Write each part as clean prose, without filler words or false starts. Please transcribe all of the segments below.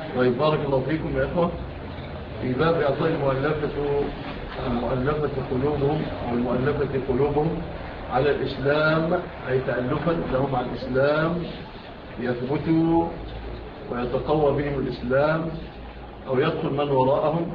طيب بارك الله فيكم يا إخوة. في باب إعطاء المؤلفة قلوبهم والمؤلفة قلوبهم على الإسلام، أي تألفا لهم على الإسلام يثبتوا ويتقوى بهم الإسلام أو يدخل من وراءهم.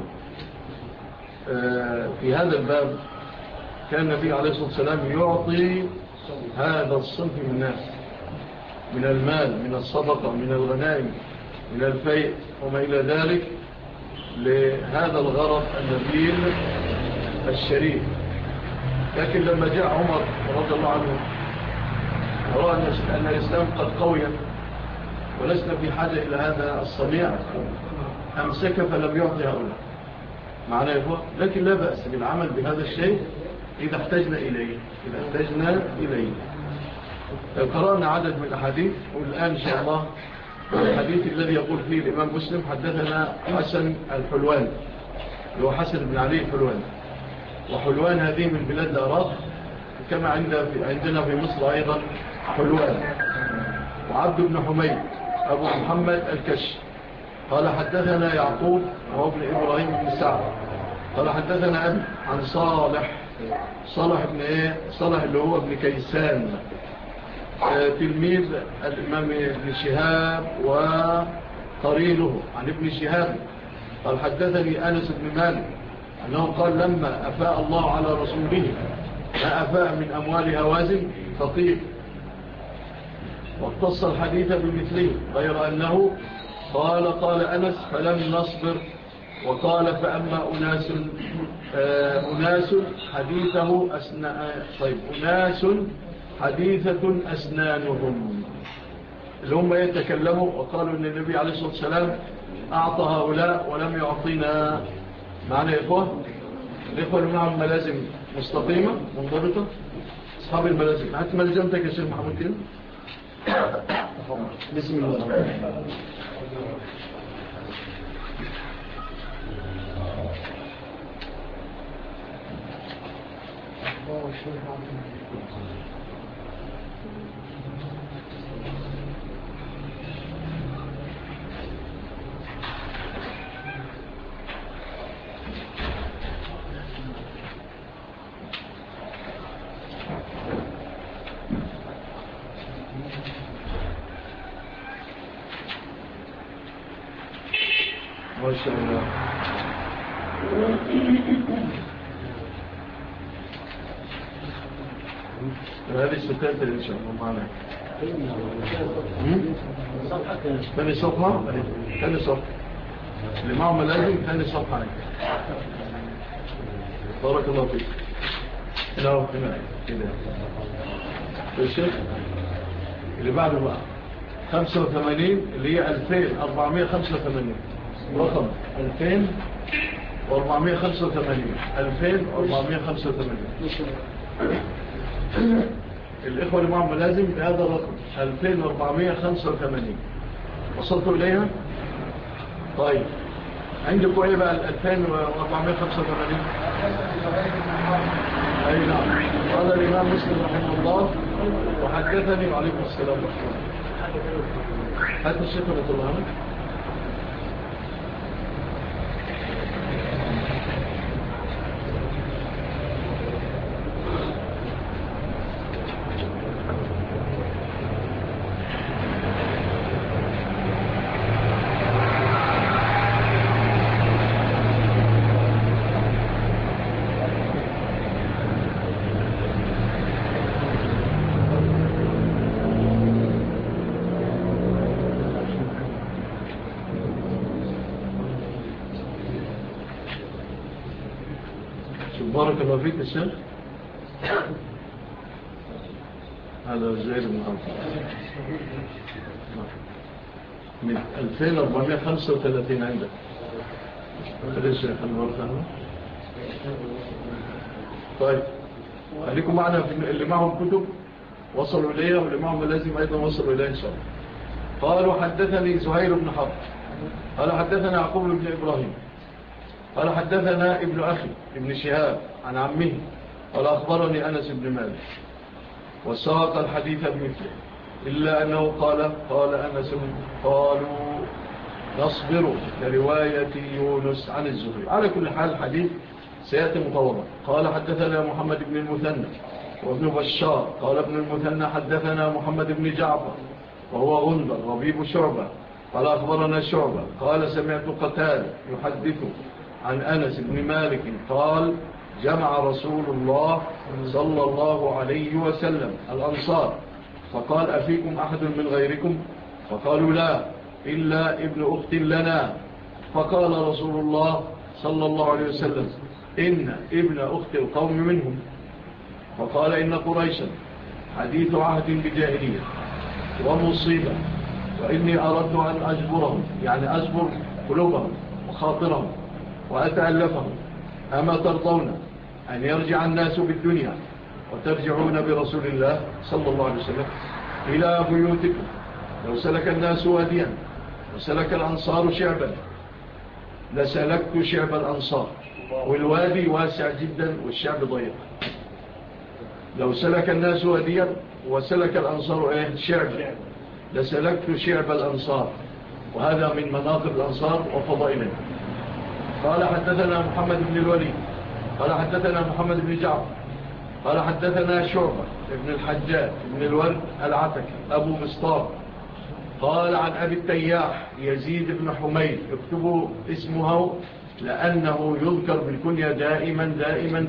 في هذا الباب كان النبي عليه الصلاة والسلام يعطي هذا الصنف من الناس من المال، من الصدقة، من الغنائم، من الفيء وما إلى ذلك، لهذا الغرض النبيل الشريف. لكن لما جاء عمر رضي الله عنه ورأى أن الإسلام قد قوي ولسنا في حاجة إلى هذا الصنيع، أمسك فلم يعطي هؤلاء معنى يفوق. لكن لا بأس بالعمل بهذا الشيء إذا احتجنا إليه. قرأنا عدد من الأحاديث، والآن إن شاء الله الحديث الذي يقول فيه الإمام مسلم حدثنا حسن الحلوان، هو حسن بن علي الحلوان، وحلوان هذه من بلاد العراق كما عندنا في مصر أيضا حلوان. وعبد بن حميد أبو محمد الكش قال حدثنا يعقوب وهو ابن إبراهيم بن سعد قال حدثنا أبي عن صالح اللي هو ابن كيسان تلميذ الإمام ابن شهاب وقرينه عن ابن شهاب قال حدثني أنس بن مالك أنه قال لما أفاء الله على رسوله ما أفاء من أموال هوازن فطير، واقتص الحديث بمثله غير أنه قال أنس فلم نصبر، وقال فأما أناس حديثة أسنانهم اللي هم يتكلموا وقالوا أن النبي عليه الصلاة والسلام أعطى هؤلاء ولم يعطينا. معنى يا إخوة الإخوة اللي معهم ملازم مستقيمة منضبطة، أصحاب الملازم حتى ملزمتك يا شيخ محمود كده. بسم الله. ما شاء الله. هذه الستات إن شاء الله معنا ثاني صفحة اللي معهم لازم ثاني صفحة. بارك الله فيك. هنا كده الشيخ اللي بعده بقى 85 اللي هي 2485 رقم 2485 الإخوة اللي معهم لازم بهذا الرقم 2485 وصلتوا إليها. طيب عندكم ايه بقى 2485؟ اي نعم. قال الإمام مسلم رحمه الله وحدثني وعليكم السلام ورحمة الله. هات الشيخ رحمه الله. بارك الله فيك الشيخ. هذا زير بن عمرو من 2435 عندك. هذا الشيخ الورثة. طيب خليكم معنا في اللي معهم كتب وصلوا إليها واللي معهم لازم أيضا وصلوا إليها إن شاء الله. قالوا حدثني زهير بن حرب قال حدثنا يعقوب بن إبراهيم قال حدثنا ابن أخي ابن شهاب عن عمه قال أخبرني أنس بن مالك وساق الحديث بمثله إلا أنه قال أنس نصبر كرواية يونس عن الزهري. على كل حال الحديث سيأتي مطورا. قال حدثنا محمد بن المثنى وابن بشار قال ابن المثنى حدثنا محمد بن جعفر وهو غندر ربيب شعبة قال أخبرنا شعبة قال سمعت قتال يحدث عن أنس بن مالك قال جمع رسول الله صلى الله عليه وسلم الأنصار فقال أفيكم أحد من غيركم فقالوا لا إلا ابن أخت لنا فقال رسول الله صلى الله عليه وسلم إن ابن أخت القوم منهم فقال إن قريشا حديث عهد بجاهلية ومصيبة وإني أردت أن أجبرهم يعني أجبر قلوبهم وخاطرهم وأتألفهم أما ترضون أن يرجع الناس بالدنيا وترجعون برسول الله صلى الله عليه وسلم إلى بيوتكم لو سلك الناس واديا وسلك الأنصار شعبا لسلكت شعب الأنصار والوادي واسع جدا والشعب ضيق لو سلك الناس واديا وسلك الأنصار شعب لسلكت شعب الأنصار وهذا من مناقب الأنصار وفضائلهم. قال حدثنا محمد بن الوليد قال حدثنا محمد بن جعفر قال حدثنا شعبة ابن الحجاج ابن الورد العتكي أبو مصطار قال عن أبي التياح يزيد بن حميد اكتبوا اسمه لأنه يذكر بالكنية دائما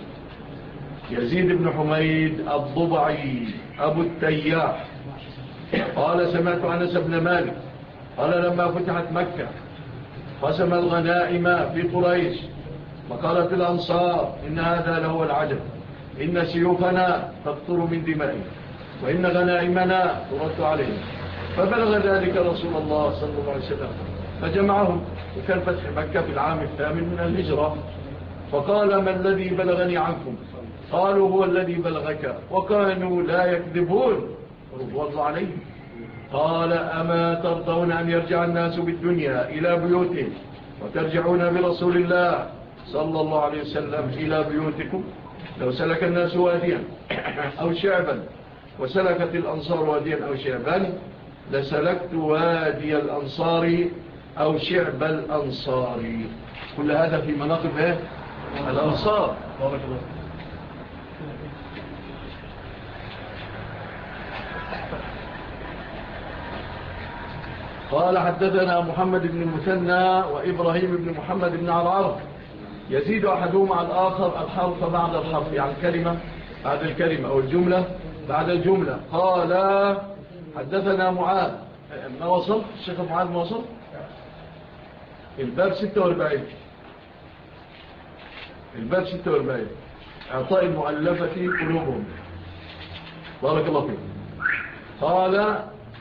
يزيد بن حميد الضبعي أبو التياح قال سمعت أنس بن مالك قال لما فتحت مكة قسم الغنائم في قريش فقالت الأنصار إن هذا لهو العجب إن سيوفنا تقطر من دمائنا وإن غنائمنا ترد علينا فبلغ ذلك رسول الله صلى الله عليه وسلم فجمعهم وكان فتح مكة في العام 8 من الهجرة فقال ما الذي بلغني عنكم قالوا هو الذي بلغك وكانوا لا يكذبون رضوان الله عليهم قال أما ترضون أن يرجع الناس بالدنيا إلى بيوتهم وترجعون برسول الله صلى الله عليه وسلم إلى بيوتكم لو سلك الناس واديا أو شعبا وسلكت الأنصار واديا أو شعبا لسلكت وادي الأنصار أو شعب الأنصار. كل هذا في مناقب الأنصار. بارك الله. قال حدثنا محمد بن المثنى وإبراهيم بن محمد بن عرعر يزيد أحدهما على الآخر الحرف بعد الحرف يعني الكلمة بعد الكلمة أو الجملة بعد الجملة. قال حدثنا معاذ ما وصل الشيخ معاذ ما وصل الباب 46 الباب 46 إعطاء المؤلفة قلوبهم. بارك الله فيكم. قال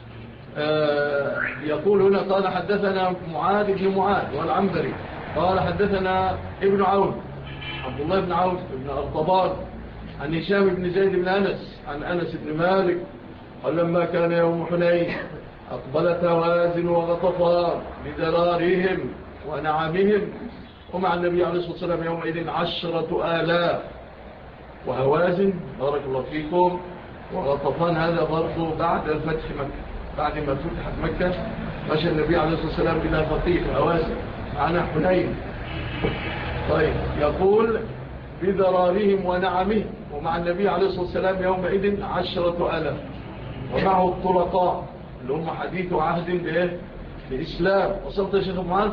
يقول هنا قال حدثنا معاذ بن معاذ والعنبري قال حدثنا ابن عون عبد الله بن عون بن أرطبان عن هشام بن زيد بن أنس عن أنس بن مالك قال لما كان يوم حنين أقبلت هوازن وغطفان بذرارهم ونعمهم ومع النبي عليه الصلاة والسلام يومئذ 10,000 وهوازن بارك الله فيكم وغطفان هذا برضو بعد الفتح مكة بعد ما فتحت مكة مشى النبي عليه الصلاة والسلام إلى ثقيف هوازن معنا حنين. طيب يقول بذرارهم ونعمهم ومع النبي عليه الصلاة والسلام يومئذ 10,000 ومعه الطلقاء اللي هم حديث عهد بإسلام. وصلت يا شيخ معاذ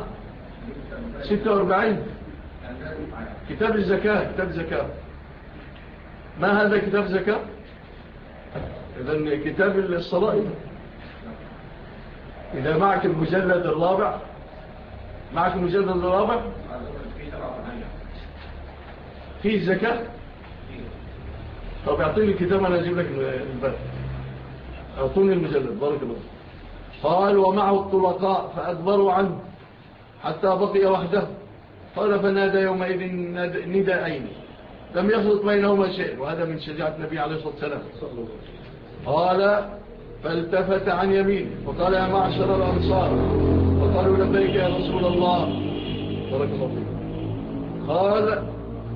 46 كتاب الزكاة كتاب زكاة. ما هذا كتاب زكاة؟ إذن كتاب الصلاة. إذا معك المجلد الرابع معك المجلد الرابع فيه زكاة. طب اعطيني الكتاب أنا أجيب لك الباب. اعطوني المجلد بارك الله. قال ومعه الطلقاء فأدبروا عنه حتى بقي وحده قال فنادى يومئذ نداءين لم يخلط بينهما شيء وهذا من شجاعة النبي عليه الصلاة والسلام. قال فالتفت عن يمين وقال يا معشر الأنصار وقالوا لبيك يا رسول الله بارك الله فيك. قال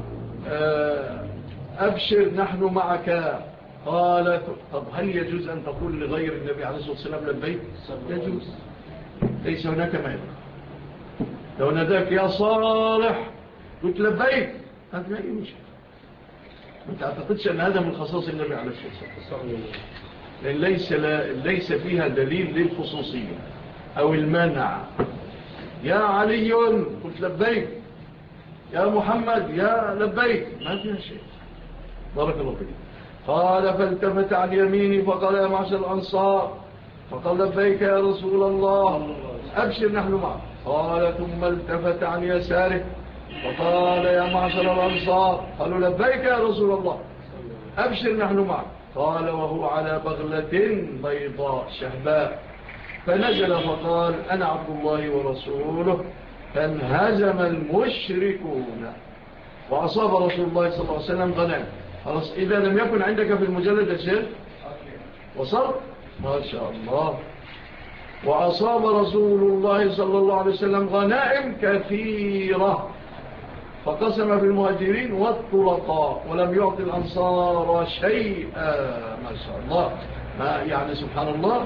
أبشر نحن معك. قال طب هل يجوز أن تقول لغير النبي عليه الصلاة والسلام لبيك؟ يجوز ليس هناك مانع. لو ناداك يا صالح قلت لبيك، هذا ما يمشي. ما تعتقدش أن هذا من خصائص النبي عليه الصلاة والسلام، لأن ليس فيها دليل للخصوصية أو المنع. يا علي قلت لبيك، يا محمد يا لبيك، ما فيها شيء. بارك الله فيك. قال فالتفت عن يميني فقال يا معشر الأنصار، فقال لبيك يا رسول الله أبشر نحن معك. قال ثم التفت عن يساره فقال يا معشر الأنصار، قالوا لبيك يا رسول الله أبشر نحن معك. قال وهو على بغلة بيضاء شهباء، فنزل فقال أنا عبد الله ورسوله، فانهزم المشركون وأصاب رسول الله صلى الله عليه وسلم غنائم. خلاص، إذا لم يكن عندك في المجلد شيء وصل ما شاء الله. وأصاب رسول الله صلى الله عليه وسلم غنائم كثيرة، فقسم في المهاجرين والطلقاء ولم يعطي الأنصار شيئا. ما شاء الله، ما يعني سبحان الله،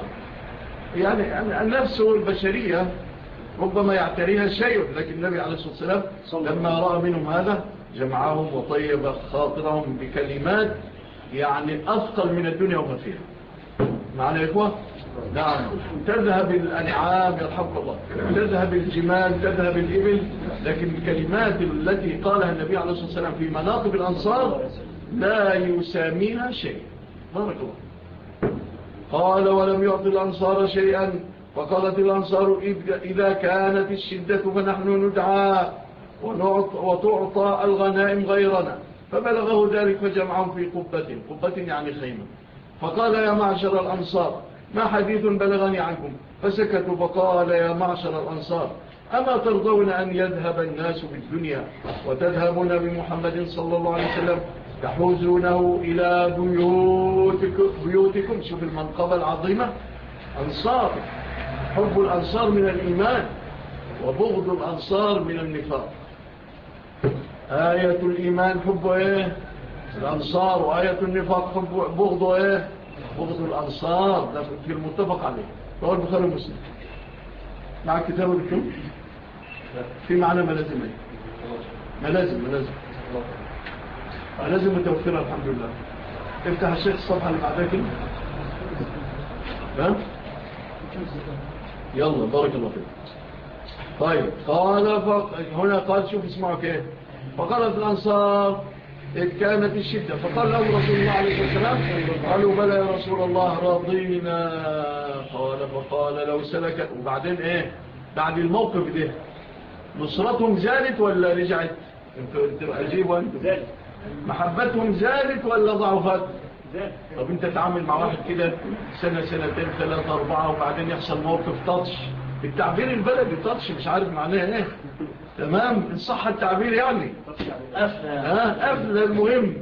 يعني النفس البشرية ربما يعتريها شيء، لكن النبي عليه الصلاة والسلام لما رأى منهم هذا جمعهم وطيب خاطرهم بكلمات يعني أثقل من الدنيا وما فيها. معنى يا إخوة؟ نعم. تذهب الأنعام يرحمك الله، تذهب الجمال، تذهب الإبل، لكن الكلمات التي قالها النبي عليه الصلاة والسلام في مناقب الأنصار لا يساميها شيء. بارك الله. قال ولم يعطي الأنصار شيئا، فقالت الأنصار إذا كانت الشدة فنحن ندعى وتعطى الغنائم غيرنا. فبلغه ذلك فجمعهم في قبة يعني خيمة. فقال يا معشر الأنصار ما حديث بلغني عنكم؟ فسكتوا. فقال يا معشر الأنصار أما ترضون أن يذهب الناس بالدنيا وتذهبون بمحمد صلى الله عليه وسلم تحوزونه إلى بيوتكم. شوف المنقبة العظيمة. أنصار، حب الأنصار من الإيمان وبغض الأنصار من النفاق. آية الإيمان حب إيه؟ الأنصار، وآية النفاق حب بغض إيه؟ بغض الأنصار. ده في المتفق عليه، رواه البخاري ومسلم. مع كتاب الكتب في معنى ملازم إيه؟ ملازم متوفرة الحمد لله. افتح الشيخ الصفحة اللي بعدها كده. ها؟ يلا بارك الله فيك. طيب قال هنا قال شوف اسمعوا كيف. فقالت الأنصار إذ كانت الشدة، فقال لهم رسول الله عليه الصلاة والسلام قالوا بلى يا رسول الله رضينا. فقال لو سلكت. وبعدين إيه بعد الموقف ده؟ نصرتهم زادت ولا رجعت؟ انتوا عجيبوا انتوا. محبتهم زادت ولا ضعفت؟ طب انت تعامل مع واحد كده سنة سنتين ثلاثة أربعة وبعدين يحصل موقف تاتش، التعبير البلدي تاتش مش عارف معناه ايه، تمام؟ الصحة التعبير يعني قفل المهم.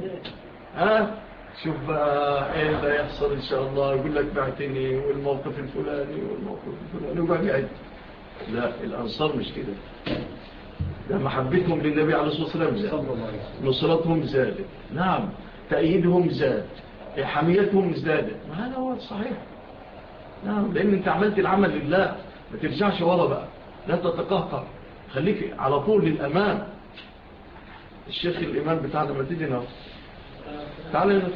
شوف بقى ايه ده يحصل ان شاء الله، يقول لك بعتني والموقف الفلاني والموقف الفلاني وبقى قاعد. لا، الأنصار مش كده. ده محبتهم للنبي عليه الصلاة والسلام زاد، نصرتهم زادت، نعم، تأييدهم زاد، حميتهم زادت. وهذا هو الصحيح. نعم، لأن انت عملت العمل لله، ما ترجعش ورا بقى، لا تتقهقر، خليك على طول للأمام. الشيخ الإمام بتاعنا ما تيجي نفس تعال هنا،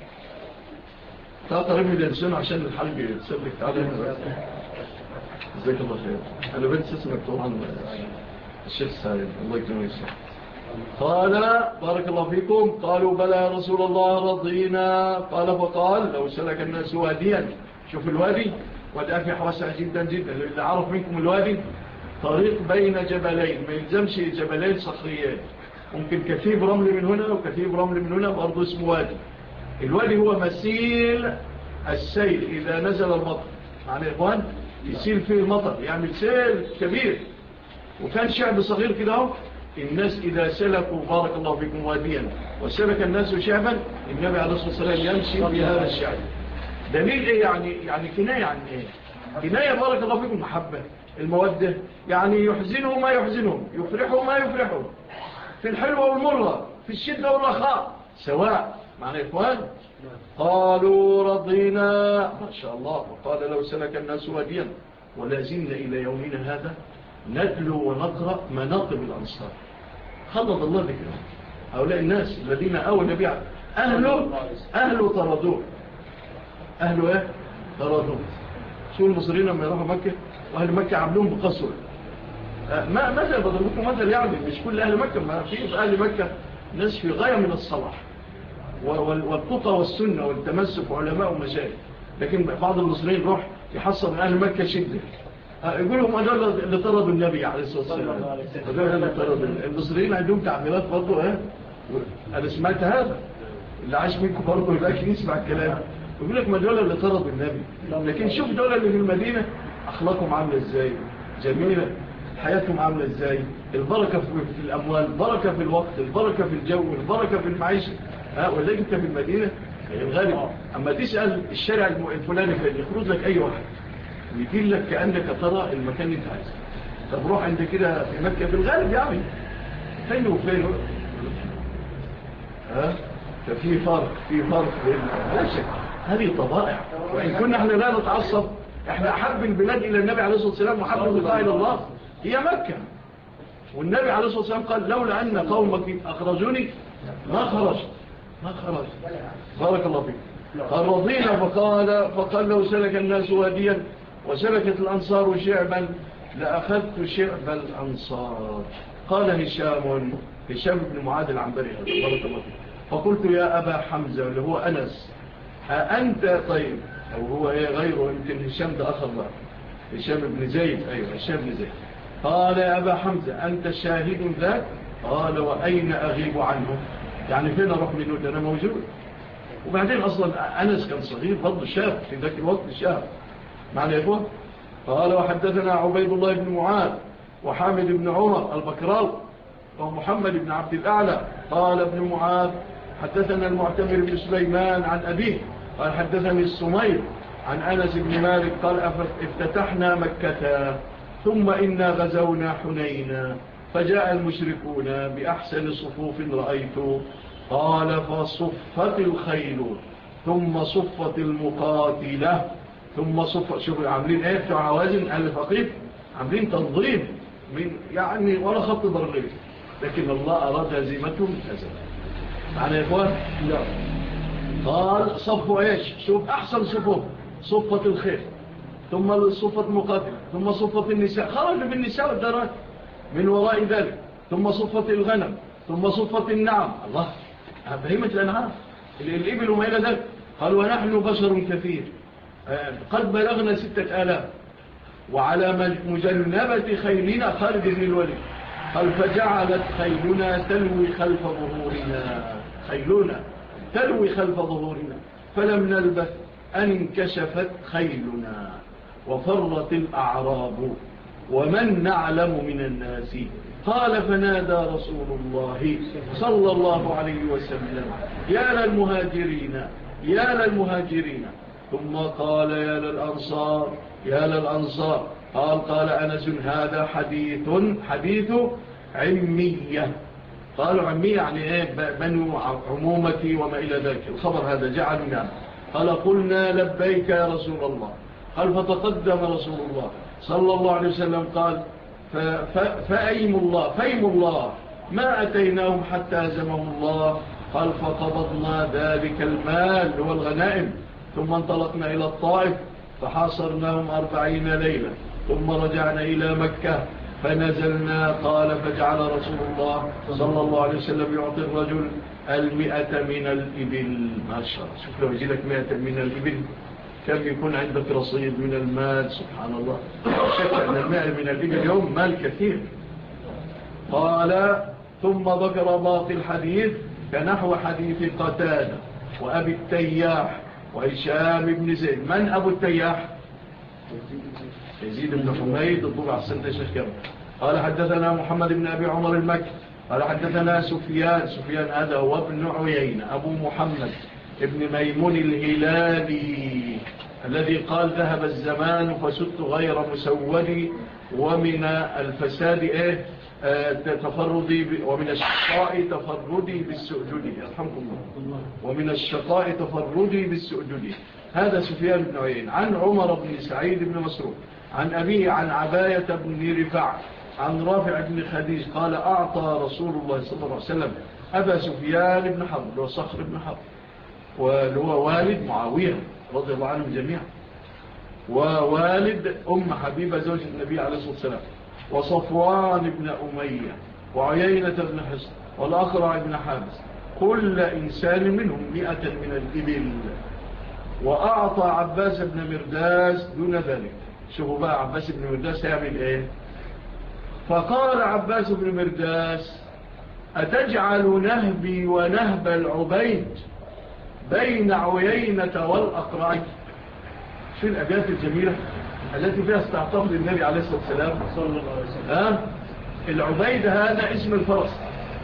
تعال قريب من الإنسان عشان الحلق يتسلك. تعال هنا. ازيك الله خير. أنا بنت اسمك طبعا الشيخ سعيد، الله يكرمه ويسلمك. قال بارك الله فيكم. قالوا بلى يا رسول الله رضينا. قال فقال لو سلك الناس واديا. شوف الوادي، وادي واسع جدا جدا. اللي عرف منكم الوادي طريق بين جبلين، ما يلزمش جبلين صخريات، ممكن كثيب رمل من هنا وكثيب رمل من هنا، برضو اسمه وادي. الوادي هو مسيل السيل إذا نزل المطر، معنى إخوان يسيل فيه المطر، يعمل سيل كبير. وكان شعب صغير كده، الناس إذا سلكوا بارك الله فيكم واديا وسلك الناس شعبا، النبي عليه الصلاة والسلام يمشي في هذا الشعب. دليل إيه يعني كناية عن إيه؟ كناية بارك الله فيكم محبة، المودة، يعني يحزنه ما يحزنهم، يفرحه ما يفرحهم، في الحلوة والمرة، في الشدة والرخاء سواء. معنى إخوان قالوا رضينا ما شاء الله. وقال لو سلك الناس واديا ولا زلنا إلى يومنا هذا نتلو ونقرأ مناقب الأنصار. خلط الله ذكرهم هؤلاء الناس الذين أول النبي أهله طردوه. أهله إيه؟ طردوه. شو المصريين لما يروحوا مكة وأهل مكة عملوهم بقسوة. ماذا بضربكم مثل يعني مش كل أهل مكة، ما في أهل مكة ناس في غاية من الصلاح والتقى والسنة والتمسك وعلماء ومشايخ، لكن بعض المصريين يروح يحصل من أهل مكة شدة، يقولوا ما دول اللي طردوا النبي عليه الصلاة والسلام. المصريين عندهم تعبيرات برضو. أنا سمعت هذا، اللي عاش منكم برضو يبقى يسمع الكلام، يقول لك ما دول اللي طردوا النبي. لكن شوف دول اللي في المدينة أخلاقهم عاملة إزاي، جميلة، حياتهم عاملة إزاي، البركة في الأموال، البركة في الوقت، البركة في الجو، البركة في المعيشة. ولكن أنت في المدينة الغالب أما تسأل الشارع الفلاني فين يخرج لك أي واحد يدين لك كأنك ترى المكان اللي انت عايزه. طب روح عند كده في مكة في الغالب يعني فين وفين. ففي فرق بين لا شك هذه طبائع. وإن كنا احنا لا نتعصب، احنا أحب البلاد إلى النبي عليه الصلاة والسلام وحب البقاء إلى الله هي مكة. والنبي عليه الصلاة والسلام قال لولا أن قومك أخرجوني ما خرج. بارك الله فيك. قال رضينا فقال لو سلك الناس واديا وسلكت الأنصار شعبا لأخذت شعب الأنصار. قال هشام بن معاذ العنبري بارك الله فيك. فقلت يا أبا حمزة اللي هو أنس أنت طيب أو هو غيره يمكن هشام ده أخر بقى هشام بن زيد. أيوة هشام بن زيد. قال يا أبا حمزة أنت شاهد ذاك؟ قال وأين أغيب عنه؟ يعني فين أروح منه ده أنا موجود. وبعدين أصلا أنس كان صغير برضه شاب في ذاك الوقت شاب معنى يا إخوة. قال وحدثنا عبيد الله بن معاذ وحامد بن عمر البكراوي ومحمد بن عبد الأعلى. قال ابن معاذ حدثنا المعتمر بن سليمان عن أبيه قال حدثني السمير عن أنس بن مالك قال افتتحنا مكة ثم إنا غزونا حنينا فجاء المشركون بأحسن صفوف رأيت. قال فصفت الخيل ثم صفت المقاتلة ثم صفت. شوفوا عاملين ايه في عوازن الفقيف، عاملين تنظيم من يعني ولا خط ضروري، لكن الله أراد هزيمتهم هزم. معنى يا إخوان لا. قال صفوا ايش؟ شوف أحسن صفوف، صفت الخيل ثم صفت المقاتلة ثم صفت النساء، خرجوا بالنساء والدرات من وراء ذلك، ثم صفت الغنم ثم صفت النعم. الله بهيمة الأنعام الإبل وما إلى ذلك. قال ونحن بشر كثير قد بلغنا 6000 وعلى مجنبة خيلنا خالد بن الوليد. قال فجعلت خيلنا تلوي خلف ظهورنا، خيلنا تلوي خلف ظهورنا فلم نلبث أن انكشفت خيلنا وفرت الأعراب ومن نعلم من الناس. قال فنادى رسول الله صلى الله عليه وسلم يا للمهاجرين ثم قال يا للأنصار. قال أنس هذا حديث عمية. قالوا عمية يعني ايه؟ بنو عمومتي وما إلى ذلك. الخبر هذا جعلنا. قال قلنا لبيك يا رسول الله. قال فتقدم رسول الله صلى الله عليه وسلم قال فأيم الله ما أتيناهم حتى هزمهم الله. قال فقبضنا ذلك المال والغنائم ثم انطلقنا إلى الطائف فحاصرناهم 40 ليلة ثم رجعنا إلى مكة فنزلنا. قال فجعل رسول الله صلى الله عليه وسلم يعطي الرجل 100 من الإبل. ما شاء الله، شوف لو يجي لك 100 من الإبل كم يكون عندك رصيد من المال. سبحان الله، شك أن 100 من الإبل اليوم مال كثير. قال ثم ذكر باقي الحديث كنحو حديث قتادة وأبي التياح وهشام بن زيد. من أبو التياح؟ يزيد بن حميد الضبع السنة شيخ كم. قال حدثنا محمد بن أبي عمر المكي قال حدثنا سفيان هذا هو ابن عيين أبو محمد ابن ميمون الهلالي الذي قال ذهب الزمان فسدت غير مسود ومن الفساد تفردي ومن الشقاء تفردي بالسؤدد. يرحمكم الله. ومن الشقاء تفردي بالسؤدد. هذا سفيان بن عيين عن عمر بن سعيد بن مسروق عن أبيه عن عباية بن رفاعة عن رافع بن خديج قال أعطى رسول الله صلى الله عليه وسلم أبا سفيان بن حرب وصخر بن حرب وهو والد معاوية رضي الله عنهم جميعا ووالد أم حبيبة زوج النبي عليه الصلاة والسلام وصفوان بن أمية وعيينة بن حصن والأقرع بن حابس كل إنسان منهم 100 من الإبل وأعطى عباس بن مرداس دون ذلك. شوفوا بقى عباس بن مرداس يعمل إيه؟ فقال عباس بن مرداس أتجعل نهبي ونهب العبيد بين عيينة والأقرع؟ شو الأبيات الجميلة التي فيها استعطاف للنبي عليه الصلاة والسلام صلى الله عليه وسلم. العبيد هذا اسم الفرس.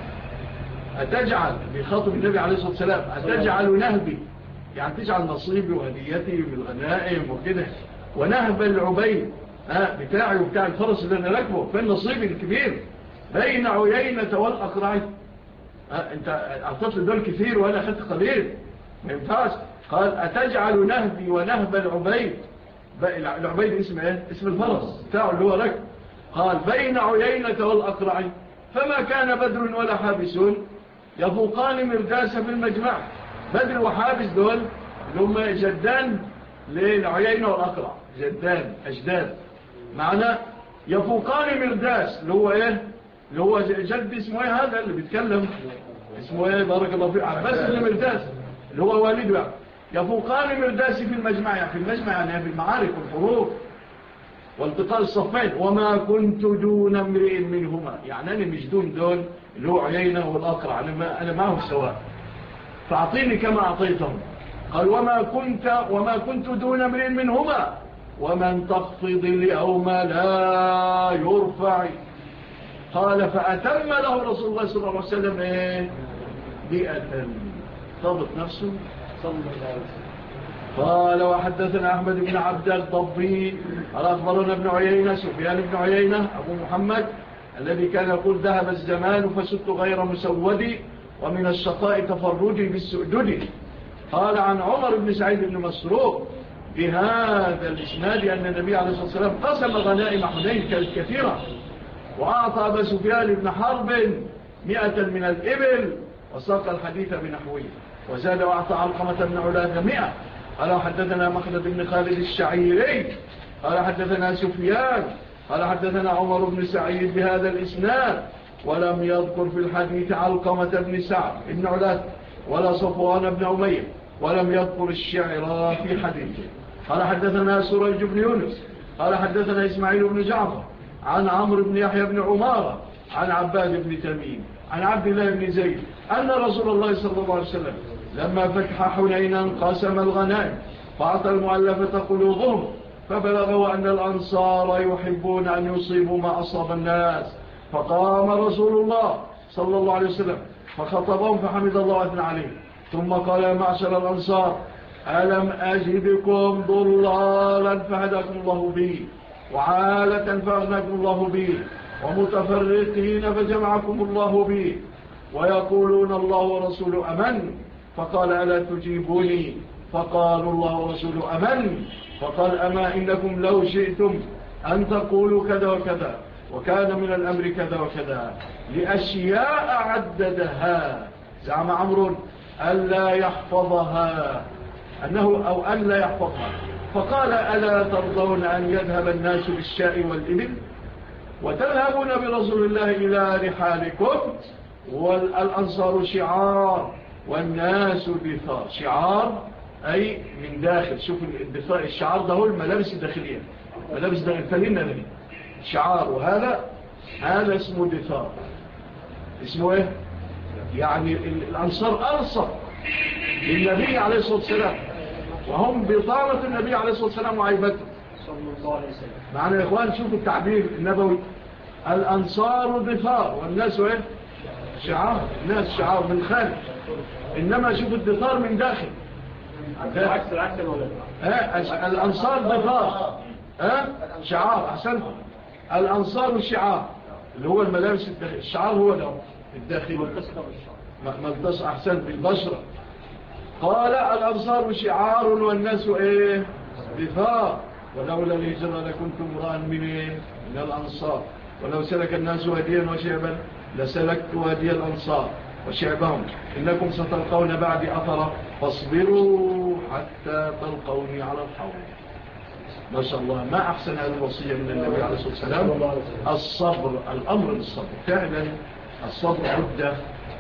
أتجعل بخاطب النبي عليه الصلاة والسلام أتجعل نهبي يعني تجعل نصيبي وهديتي من الغنائم وكده ونهب العبيد بتاعي وبتاع الفرس اللي أنا ركبه فين نصيبي الكبير بين عيينة والأقرع. أنت أعطت لي دول كثير وأنا أخذت قليل ما ينفعش. قال أتجعل نهبي ونهب العبيد. العبيد اسم إيه؟ اسم الفرس بتاعه اللي هو ركب. قال بين عيينة والأقرع فما كان بدر ولا حابسون يفوقان مرداس في المجمع. بدر وحابس دول اللي هم جدان للعيينة والأقرع جدان أجداد معنى يفوقان مرداس اللي هو إيه اللي هو جد اسمه إيه هذا اللي بيتكلم اسمه إيه بارك الله فيه عباس بن مرداس اللي هو والده يعني. يفوقان مرداس في المجمع يعني في المجمع يعني في المعارك والحروب والتقاء الصفين وما كنت دون امرئ منهما يعني أنا مش دون دول اللي هو عيينة والأقرع أنا معهم سواء فأعطيني كما أعطيتهم. قال وما كنت دون امرئ منهما ومن تخفض اليوم لا يرفع. قال فأتم له رسول الله صلى الله عليه وسلم 100 ضبط نفسه صلى الله عليه وسلم. قال وحدثنا أحمد بن عبد الضبي قال أخبرنا ابن عيينة سفيان بن عيينة أبو محمد الذي كان يقول ذهب الزمان فسدت غير مسودي ومن الشقاء تفرجي بالسؤدد. قال عن عمر بن سعيد بن مسروق بهذا الإسناد أن النبي عليه الصلاة والسلام قسم غنائم حنين كثيرة وأعطى أبا سفيان بن حرب 100 من الإبل وساق الحديث بنحوه وزاد وأعطى علقمة بن علاث 100. قال حدثنا مخلد بن خالد الشعيري قال حدثنا سفيان قال حدثنا عمر بن سعيد بهذا الإسناد ولم يذكر في الحديث علقمة بن سعد بن علاث ولا صفوان بن أمية ولم يذكر الشعر في حديثه. قال حدثنا سريج بن يونس قال حدثنا إسماعيل بن جعفر عن عمرو بن يحيى بن عمارة عن عباد بن تميم عن عبد الله بن زيد أن رسول الله صلى الله عليه وسلم لما فتح حنينا قاسم الغنائم فأعطى المؤلفة قلوبهم فبلغوا أن الأنصار يحبون أن يصيبوا ما أصاب الناس فقام رسول الله صلى الله عليه وسلم فخطبهم فحمد الله وأثنى عليه ثم قال يا معشر الأنصار ألم أجدكم ضلالا فهداكم الله به وعالة فأغناكم الله به ومتفرقين فجمعكم الله به ويقولون الله ورسوله أمن فقال ألا تجيبوني فقالوا الله ورسوله أمن فقال أما إنكم لو شئتم أن تقولوا كذا وكذا وكان من الأمر كذا وكذا لأشياء عددها زعم عمرو ألا يحفظها أنه أو أن لا يحفظها فقال ألا ترضون أن يذهب الناس بالشاء والإبل وتذهبون برسول الله إلى رحالكم والأنصار شعار والناس دثار شعار أي من داخل شوف الدثار الشعار ده هو الملابس الداخلية ملابس داخل فلنا ذلك شعار هذا اسمه دثار اسمه ايه يعني الأنصار أرصد للنبي عليه الصلاة والسلام وهم بطالة النبي عليه الصلاة والسلام وعيبته صلى الله عليه وسلم. معنا يا إخوان شوفوا التعبير النبوي الأنصار دثار والناس ايه شعار الناس شعار من خارج إنما شوفوا الدثار من داخل العكس الأنصار دثار شعار أحسنتم الأنصار الشعار اللي هو الملابس الداخل الشعار هو ده الداخلي ملتصق أحسن بالبشرة قال الأنصار شعار والناس إيه دثار ولولا الهجرة لكنت امرأ من الأنصار، ولو سلك الناس واديا وشعبا لسلكت وادي الأنصار وشعبهم، إنكم ستلقون بعد أثرا فاصبروا حتى تلقوني على الحوض. ما شاء الله، ما أحسن هذه الوصية من النبي عليه الصلاة والسلام. الصبر، الأمر بالصبر فعلا. الصبر عدة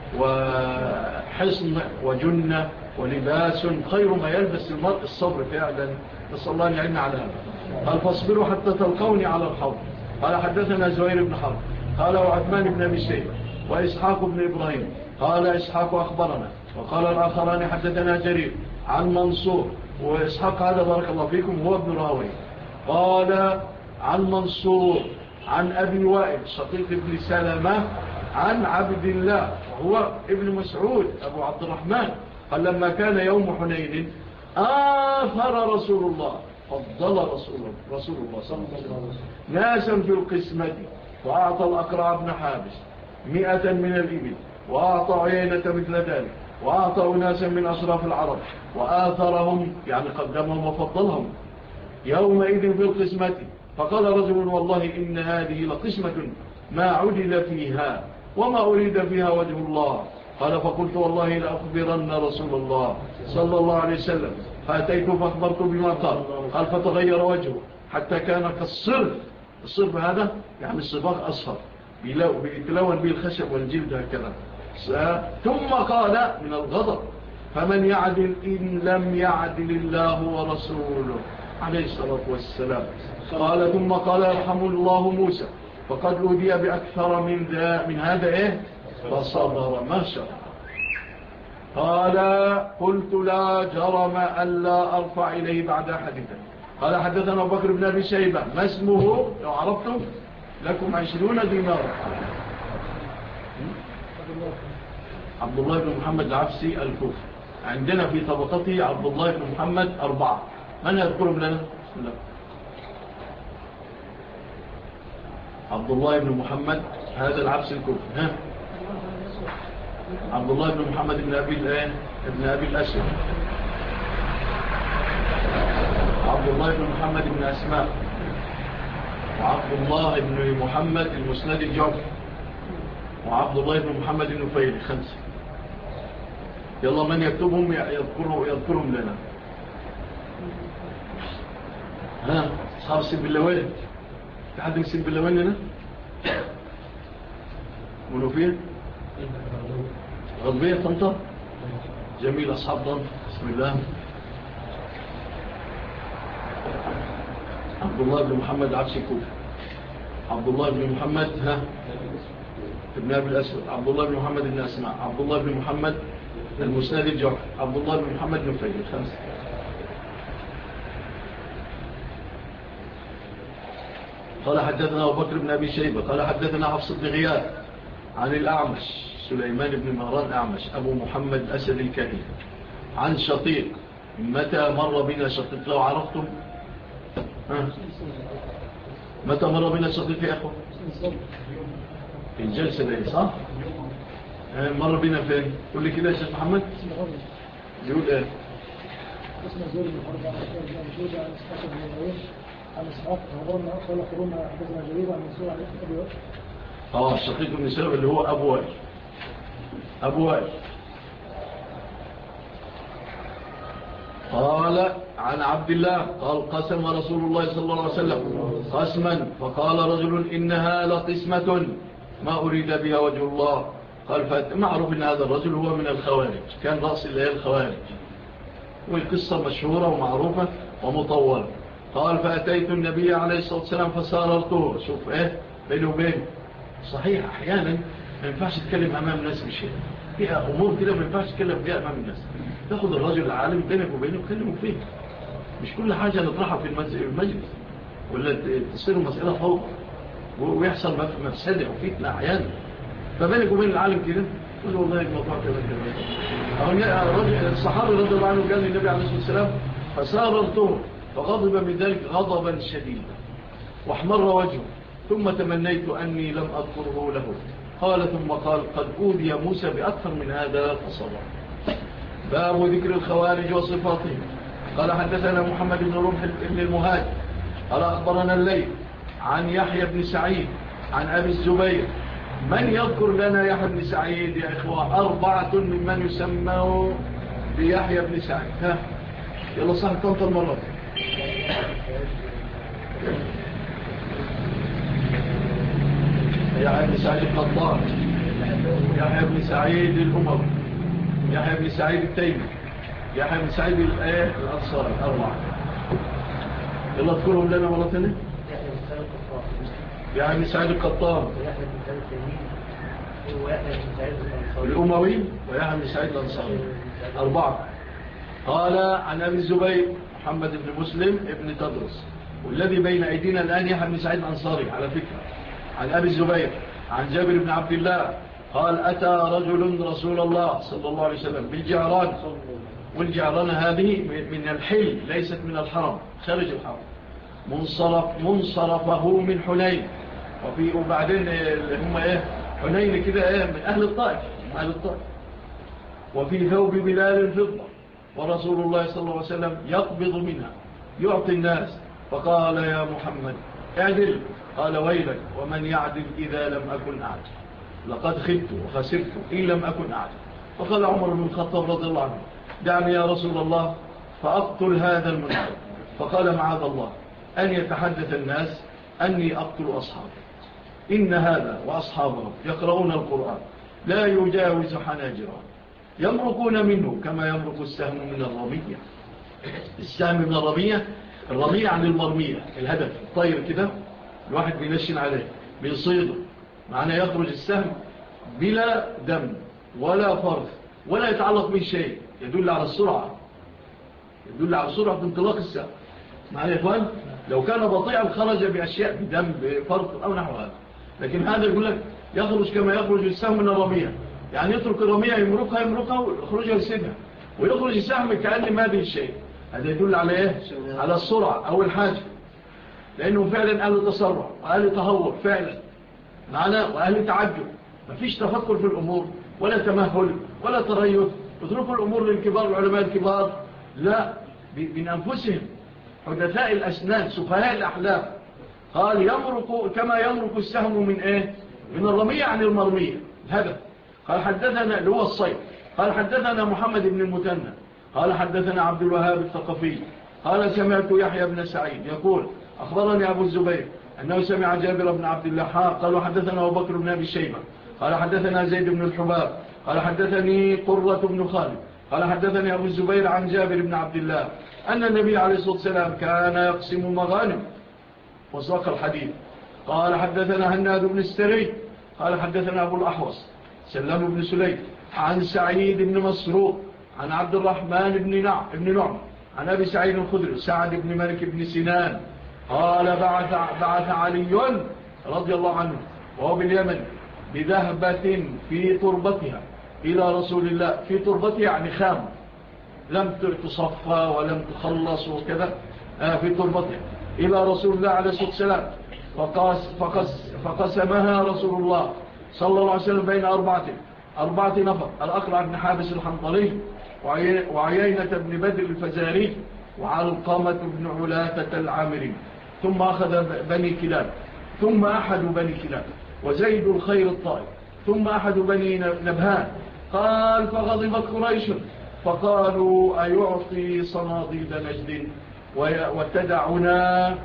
وحصن وجنة ولباس، خير ما يلبس المرء الصبر فعلا. نسأل الله أن يعين على هذا. قال فاصبروا حتى تلقوني على الحوض. قال حدثنا زهير بن حرب قال وعثمان بن أبي شيبة وإسحاق بن إبراهيم قال إسحاق أخبرنا، وقال الآخران حدثنا جرير عن منصور. وإسحاق هذا بارك الله فيكم هو ابن راوي. قال عن منصور عن أبي وائل شقيق بن سلمة عن عبد الله وهو ابن مسعود أبو عبد الرحمن قال لما كان يوم حنين آثر رسول الله، فضل رسول الله صلى الله عليه وسلم ناسا في القسمة، وأعطى الأقرع بن حابس 100 من الإبل، وأعطى عيينة مثل ذلك، وأعطى ناسا من أشراف العرب وآثرهم يعني قدمهم وفضلهم يومئذ في القسمة. فقال رجل والله إن هذه لقسمة ما عدل فيها وما أريد فيها وجه الله. قال فقلت والله لأخبرن رسول الله صلى الله عليه وسلم، فأتيت فأخبرت بما قال فتغير وجهه حتى كان كالصرف. الصرف هذا يعني الصباغ أصفر بيتلون به الخشب والجلد هكذا. ثم قال من الغضب فمن يعدل إن لم يعدل الله ورسوله عليه الصلاة والسلام. قال ثم قال يرحم الله موسى فقد أودي بأكثر من هذا فصبر ما شاء. قال قلت لا جرم ألا أرفع إليه بعد حديثا. قال حدثنا أبو بكر بن أبي شيبة ما اسمه لو عرفتم لكم 20 دينار. عبد الله بن محمد العفسي الكوفي، عندنا في طبقته عبد الله بن محمد 4. من يذكرهم لنا؟ بسم الله. عبد الله بن محمد هذا العبس الكوفي. عبد الله بن محمد بن أبي الأسود، عبد الله بن محمد بن أسماء، وعبد الله بن محمد المسند الجعفي، وعبد الله بن محمد النفيل. 5. يلا من يكتبهم يذكرهم لنا. أصحاب السنبلاوين، في حد من السنبلاوين لنا؟ منوفية غضبية طنطا. جميل. أصحاب طنطا بسم الله. عبد الله بن محمد عبس الكوفي، عبد الله بن محمد ابن أبي الأسود، عبد الله بن محمد بن أسماء، عبد الله بن محمد المسند الجوحي، عبد الله بن محمد نفيل. 5. قال حدثنا أبو بكر بن أبي شيبة قال حدثنا حفص بن غياث عن الأعمش سليمان بن مهران أعمش أبو محمد أسد الكهي عن شقيق. متى مر بنا شقيق لو عرفتم؟ متى مر بنا شقيق يا أخوة؟ في الجلسة دي صح؟ مر بنا فين؟ قل لي كده يا شيخ محمد. يقول ايه؟ اسم زول بن حرب عن جودة عن اسحاق بن إبراهيم عن اسحاق قال قرونا حدثنا جرير عن منصور عن أبي وائل. الشقيق بن سلم اللي هو أبو وائل. قال عن عبد الله قال قسم رسول الله صلى الله عليه وسلم قسما فقال رجل إنها لقسمة ما أريد بها وجه الله. قال معروف أن هذا الرجل هو من الخوارج، كان رأس الله الخوارج، والقصة مشهورة ومعروفة ومطولة. قال فأتيت النبي عليه الصلاة والسلام فساررته. شوف بينه وبين صحيح أحيانا ما ينفعش تتكلم أمام الناس بشيء، فيها أمور كده ما ينفعش تتكلم فيها أمام الناس. تأخذ الرجل العالم بينك وبينه وتكلموا فيه، مش كل حاجة نطرحها في المجلس ولا تصير مسألة فوق ويحصل مفسدة وفتنة أحيانا. فبينك وبين العالم كده قل والله الموضوع كذا. الصحابي رضي الله عنه قال للنبي عليه الصلاة والسلام فساررته فغضب من ذلك غضبا شديدا واحمر وجهه ثم تمنيت أني لم أذكره له. قال ثم قال قد أوذي موسى بأكثر من هذا فصبر. باب ذكر الخوارج وصفاتهم. قال حدثنا محمد بن رمح بن المهاجر قال أخبرنا الليث عن يحيى بن سعيد عن أبي الزبير. من يذكر لنا يحيى بن سعيد يا إخوة؟ 4 ممن يسمى بيحيى بن سعيد. ها يلا صاحب طنط المرة. يحيى بن سعيد القطان، يحيى بن سعيد الأموي، يحيى بن سعيد التيمي، يحيى بن سعيد الأنصاري. 4. يلا اذكرهم لنا مرة ثانية. يحيى بن سعيد القطان الأموي ويحيى بن سعيد الأنصاري. 4. قال عن أبي الزبير محمد بن مسلم ابن تدرس، والذي بين أيدينا الآن يحيى بن سعيد الأنصاري على فكرة. عن أبي الزبير عن جابر بن عبد الله قال أتى رجل رسول الله صلى الله عليه وسلم بالجعران، والجعران هذه من الحل ليست من الحرم، خارج الحرم، منصرفه من حنين. وبعدين هم حنين كده من أهل الطائف، وفي ثوب بلال فضة، ورسول الله صلى الله عليه وسلم يقبض منها يعطي الناس. فقال يا محمد اعدل. قال ويلك ومن يعدل إذا لم أكن أعدل، لقد خبت وخسرت إن لم أكن أعدل. فقال عمر بن الخطاب رضي الله عنه دعني يا رسول الله فأقتل هذا المنافق. فقال معاذ الله أن يتحدث الناس أني أقتل أصحابي، إن هذا وأصحابه يقرؤون القرآن لا يجاوز حناجرهم، يمرقون منه كما يمرق السهم من الرمية. السهم من الرمية، الرمية عن المرمية، الهدف الطير كده الواحد بينشن عليه بيصيده، معنى يخرج السهم بلا دم ولا فرث ولا يتعلق به شيء، يدل على السرعة، يدل على سرعة انطلاق السهم. معنى يا إخوان لو كان بطيئا خرج بأشياء بدم بفرث أو نحو هذا، لكن هذا يقول لك يخرج كما يخرج السهم من الرمية، يعني يترك الرمية يمرقها ويخرجها يسيبها، ويخرج السهم كأن ما به شيء. هذا يدل على إيه؟ على السرعة أو الحاجة، لأنه فعلا أهل تسرع وأهل تهور فعلا معنا، وأهل تعجب، ما فيش تفكر في الأمور ولا تمهل ولا تريث. اتركوا الأمور للكبار والعلماء الكبار، لا، من أنفسهم حدثاء الأسنان سفهاء الأحلام. قال يمرق كما يمرق السهم من إيه؟ من الرمية عن المرمية، الهدف. قال حدثنا اللي هو الصيد. قال حدثنا محمد بن المثنى قال حدثنا عبد الوهاب الثقفي قال سمعت يحيى بن سعيد يقول أخبرني أبو الزبير أنه سمع جابر بن عبد الله قال حدثنا أبو بكر بن أبي شيبة قال حدثنا زيد بن الحباب قال حدثني قرة بن خالد قال حدثني أبو الزبير عن جابر بن عبد الله أن النبي عليه الصلاة والسلام كان يقسم مغانم وساق الحديث. قال حدثنا هناد بن السري قال حدثنا أبو الأحوص سلام بن سليم عن سعيد بن مسروق عن عبد الرحمن بن نعم عن أبي سعيد الخدري سعد بن مالك بن سنان قال بعث علي رضي الله عنه وهو باليمن بذهبة في تربتها إلى رسول الله. في تربتها يعني خام لم تصفى ولم تخلص وكذا، في تربتها إلى رسول الله عليه الصلاة والسلام. فقسمها رسول الله صلى الله عليه وسلم بين 4 نفر: الأقرع بن حابس الحنطلي وعيينة بن بدر الفزاري وعلقمة بن علاثة العامري. ثم أخذ بني كلاب، ثم أحد بني كلاب وزيد الخير الطائف، ثم أحد بني نبهان. قال فغضبت قريش فقالوا أيعطي صناديد نجد وتدعنا؟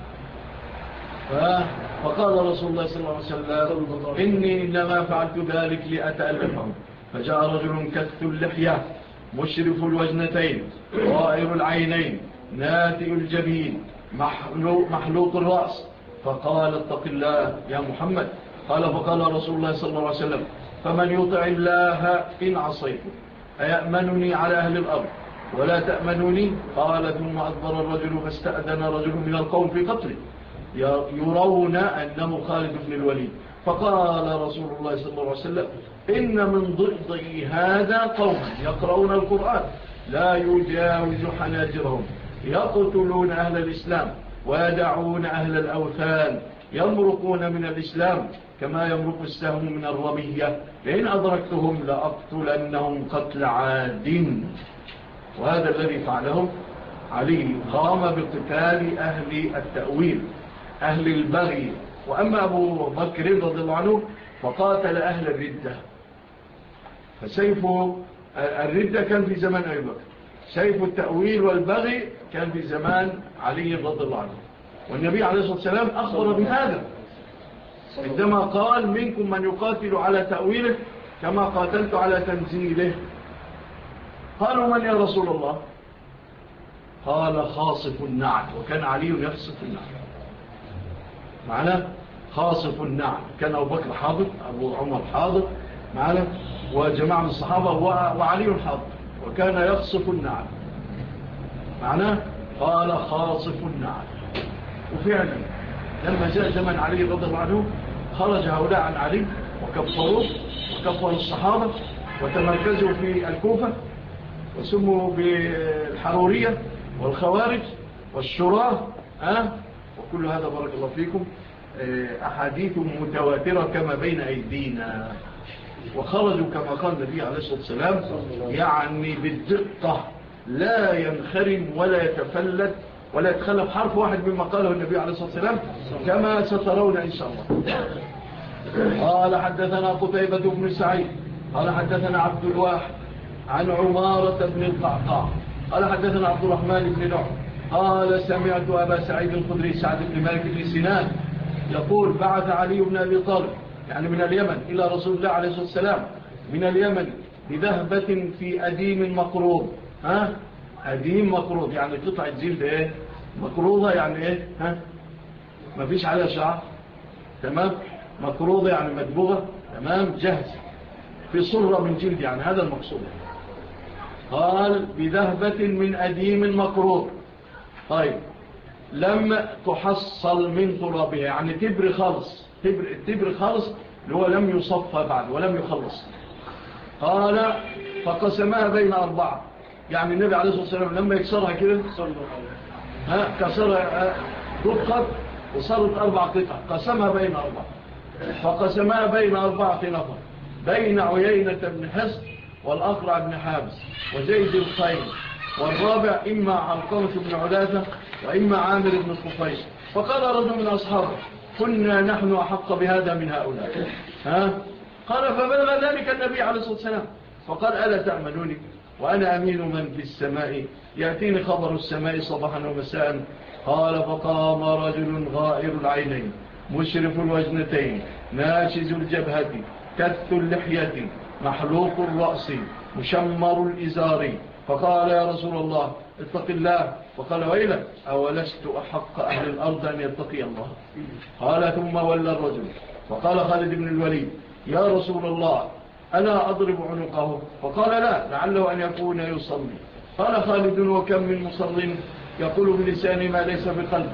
فقال رسول الله صلى الله عليه وسلم إني إنما فعلت ذلك لأتألفهم. فجاء رجل كث اللحية مشرف الوجنتين طائر العينين ناتئ الجبين محلوق الرأس، فقال اتق الله يا محمد. قال فقال رسول الله صلى الله عليه وسلم فمن يطع الله إن عصيته أيأمنني على أهل الأرض ولا تأمنني؟ قال ثم أدبر الرجل فاستأذن رجل من القوم في قتله يرون أنه خالد بن الوليد. فقال رسول الله صلى الله عليه وسلم إن من ضئضئ هذا قوما يقرؤون القرآن لا يجاوز حناجرهم يقتلون أهل الإسلام ويدعون أهل الأوثان يمرقون من الإسلام كما يمرق السهم من الرمية لئن أدركتهم لأقتلنهم قتل عاد. وهذا الذي فعله علي، قام بقتال أهل التأويل أهل البغي. وأما أبو بكر رضي الله عنه فقاتل أهل الردة، فسيف الردة كان في زمان أبي بكر، سيف التأويل والبغي كان في زمان علي رضي الله عنه. والنبي عليه الصلاة والسلام أخبر بهذا عندما قال منكم من يقاتل على تأويله كما قاتلت على تنزيله. قالوا من يا رسول الله؟ قال خاصف النعل، وكان علي يخصف النعل معنا. خاصف النعل كان أبو بكر حاضر، أبو عمر حاضر معنا، وجماعة من الصحابة وعلي حاضر، وكان يخصف النعل معنا. قال خاصف النعل. وفعلا لما جاء زمن علي رضي الله عنه خرج هؤلاء عن علي وكفروه وكفروا الصحابة وتمركزوا في الكوفة وسموا بالحرورية والخوارج والشراة. وكل هذا بارك الله فيكم أحاديث متواترة كما بين أيدينا. وخرجوا كما قال النبي عليه الصلاة والسلام يعني بالدقة، لا ينخرم ولا يتفلت ولا يتخلف حرف واحد مما قاله النبي عليه الصلاة والسلام كما سترون إن شاء الله. قال حدثنا قتيبة بن سعيد قال حدثنا عبد الواحد عن عمارة بن القعقاع قال حدثنا عبد الرحمن بن نوح قال سمعت أبا سعيد الخدري سعد بن مالك بن سنان يقول بعث علي بن أبي طالب يعني من اليمن إلى رسول الله عليه الصلاة والسلام من اليمن بذهبة في أديم مقروض. أديم مقروض يعني قطعة جلد مقروضة يعني ما فيش عليها شعر، تمام. مقروضة يعني مدبوغة، تمام، جاهز في صرة من جلد، يعني هذا المقصود. قال بذهبة من أديم مقروض. طيب لم تحصل من ترابها يعني تبر خالص، التبر خالص اللي هو لم يصفى بعد ولم يخلص. قال فقسمها بين 4، يعني النبي عليه الصلاة والسلام لما يكسرها كده كسرها ضبطت وصارت 4 قطع، قسمها بين 4، فقسمها بين 4 نفر، بين عيينة بن حصن والأقرع بن حابس وزيد الخيل، والرابع إما علقمة بن علاثة وإما عامر بن الخفيش. فقال رجل من أصحابه كنا نحن أحق بهذا من هؤلاء. قال فبلغ ذلك النبي عليه الصلاة والسلام فقال ألا تأمنوني وأنا أمين من في السماء يأتيني خبر السماء صباحا ومساء. قال فقام رجل غائر العينين مشرف الوجنتين ناشز الجبهة كث اللحية محلوق الرأس مشمر الإزار فقال يا رسول الله اتق الله. فقال ويلك أولست أحق أهل الأرض أن يتقي الله. قال ثم ولى الرجل فقال خالد بن الوليد يا رسول الله ألا أضرب عنقه؟ فقال لا لعله أن يكون يصلي. قال خالد وكم من مصر يقول بلسان ما ليس بقلب.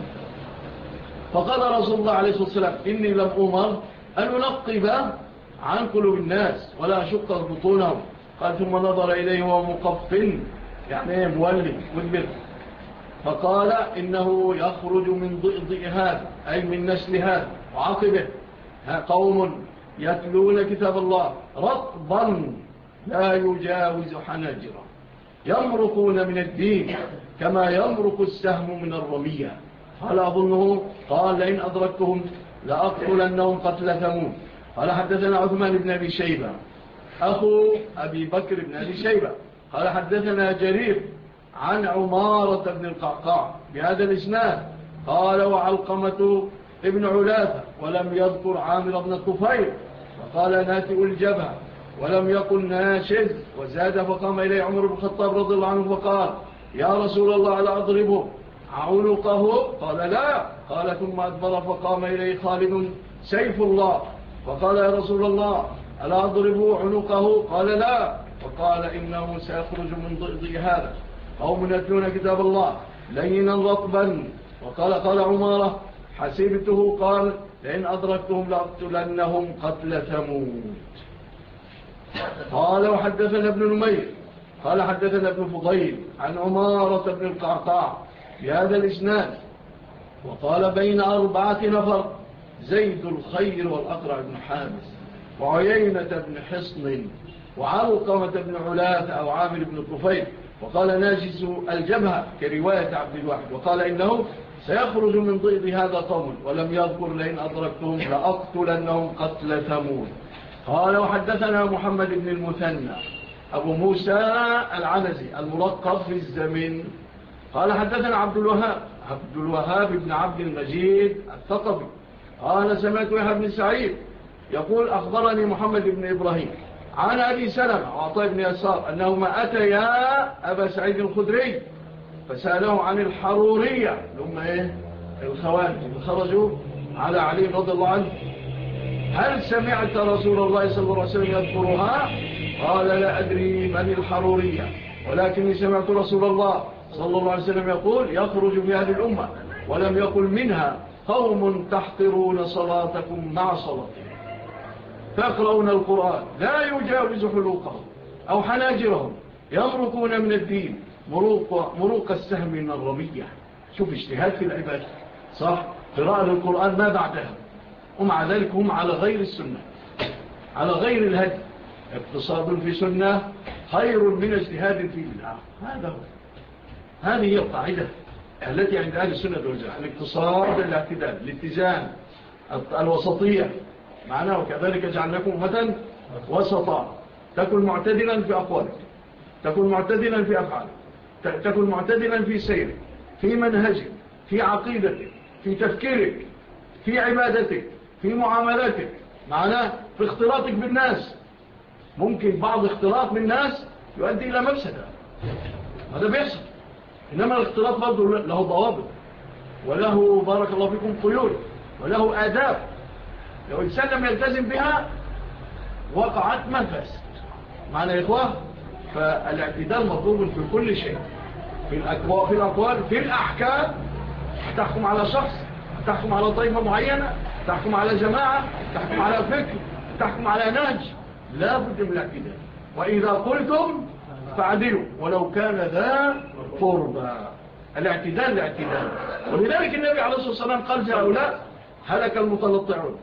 فقال رسول الله عليه الصلاة والسلام إني لم أمر أن أنقب عن قلوب الناس ولا أشق بطونهم. قال ثم نظر إليه وهو مقف يعني مولي مدبر فقال إنه يخرج من ضئضئ هذا أي من نسل هذا وعقبه قوم يتلون كتاب الله رطبا لا يجاوز حناجرا يمرقون من الدين كما يمرق السهم من الرمية. قال أظنه قال لئن أدركتهم لأقتلنهم قتل ثمود. قال حدثنا عثمان بن أبي شيبة أخو أبي بكر بن أبي شيبة قال حدثنا جرير عن عمارة بن القعقاع بهذا الإسناد قال وعلقمة ابن علاثة ولم يذكر عامر بن الطفيل فقال ناتئ الجبهة ولم يقل ناشز وزاد فقام إليه عمر بن الخطاب رضي الله عنه فقال يا رسول الله ألا أضربه عنقه؟ قال لا. قال ثم أدبر فقام إليه خالد سيف الله فقال يا رسول الله ألا أضربه عنقه؟ قال لا. فقال إنه سيخرج من ضئضئ هذا قوم يتلون كتاب الله لينا رطبا. وقال عمارة حسبته قال لئن أدركتهم لأقتلنهم قتل ثمود. قال وحدثنا ابن نمير قال حدثنا ابن فضيل عن عمارة بن القعقاع بهذا الإسناد وقال بين 4 نفر زيد الخير والأقرع بن حابس وعيينة بن حصن وعلقمة بن علاثة أو عامر بن الطفيل. وقال ناجز الجبهة كرواية عبد الواحد وقال إنه سيخرج من ضئض هذا قوم، ولم يذكر لئن أدركتهم لأقتلنهم قتل ثمود. قال وحدثنا محمد بن المثنى أبو موسى العنزي الملقب في الزمن قال حدثنا عبد الوهاب بن عبد المجيد الثقفي قال سمعت يحيى بن سعيد يقول أخبرني محمد بن إبراهيم عن أبي سلمة وعطاء بن يسار أنهما أتيا أبا سعيد الخدري فسأله عن الحرورية هم الخوارج اللي خرجوا على علي رضي الله عنه، هل سمعت رسول الله صلى الله عليه وسلم يذكرها؟ قال لا أدري من الحرورية، ولكني سمعت رسول الله صلى الله عليه وسلم يقول يخرج في هذه الأمة، ولم يقل منها قوم تحقرون صلاتكم مع صلاتهم فيقرؤون القرآن لا يجاوز حلوقهم أو حناجرهم يمرقون من الدين مروق السهم من الرمية. شوف اجتهاد في العبادة صح، قراءة القرآن ما بعدها، ومع ذلك هم على غير السنة على غير الهدي. اقتصاد في سنة خير من اجتهاد في بدعة. هذه هي القاعدة التي عند أهل السنة والجماعة، الاقتصاد الاعتدال الاتزان الوسطية معناه وكذلك جعلناكم أمة وسطا تكون معتدلا في أقوالك، تكون معتدلا في أفعالك، تكون معتدلا في سيرك، في منهجك، في عقيدتك، في تفكيرك، في عبادتك، في معاملاتك، معناه في اختلاطك بالناس. ممكن بعض اختلاط من الناس يؤدي إلى مفسدة، هذا بيحصل، إنما الاختلاط برضه له ضوابط وله بارك الله فيكم قيود وله آداب، لو إنسان لم يلتزم بها وقعت مفاسد. معنى يا إخوة فالاعتدال مطلوب في كل شيء، في الأقوال، في الأحكام. تحكم على شخص، تحكم على طائفة معينة، تحكم على جماعة، تحكم على فكر، تحكم على نهج، لا بد من الاعتدال. وإذا قلتم فاعدلوا ولو كان ذا قربى. الاعتدال. ولذلك النبي عليه الصلاة والسلام قال في هؤلاء هلك المتنطعون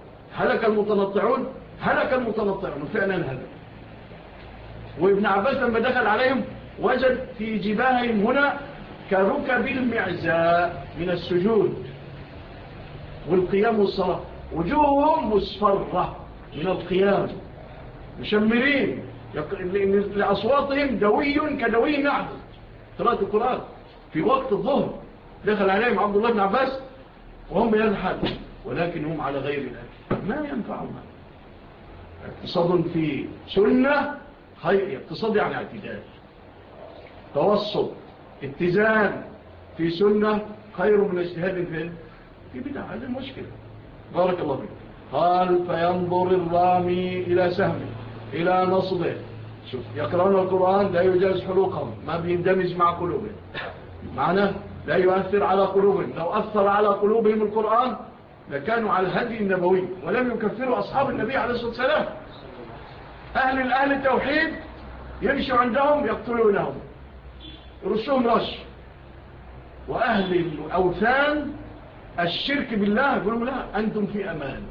فعلا هذا. وابن عباس لما دخل عليهم وجد في جباههم هنا كركب المعزاء من السجود والقيام والصلاة، وجوههم مصفرة من القيام، مشمرين لأصواتهم دوي كدوي نعم قراءة القرآن في وقت الظهر. دخل عليهم عبد الله بن عباس وهم يضحك، ولكن هم على غير ذلك ما ينفعهم. اقتصاد في سنة خير، اقتصاد يعني اعتدال، توسط، اتزان في سنة خير من اجتهاد في بدعة. هذه المشكلة. بارك الله فيك. قال فينظر الرامي إلى سهمه إلى نصبه. شوف يقرأون القرآن لا يجاز حلوقهم، ما بيندمج مع قلوبهم، معناه لا يؤثر على قلوبهم. لو أثر على قلوبهم القرآن لكانوا على الهدي النبوي ولم يكفروا أصحاب النبي عليه الصلاة والسلام. أهل التوحيد يمشوا عندهم يقتلونهم يرشهم رش، وأهل الأوثان الشرك بالله يقولوا لا أنتم في أمان.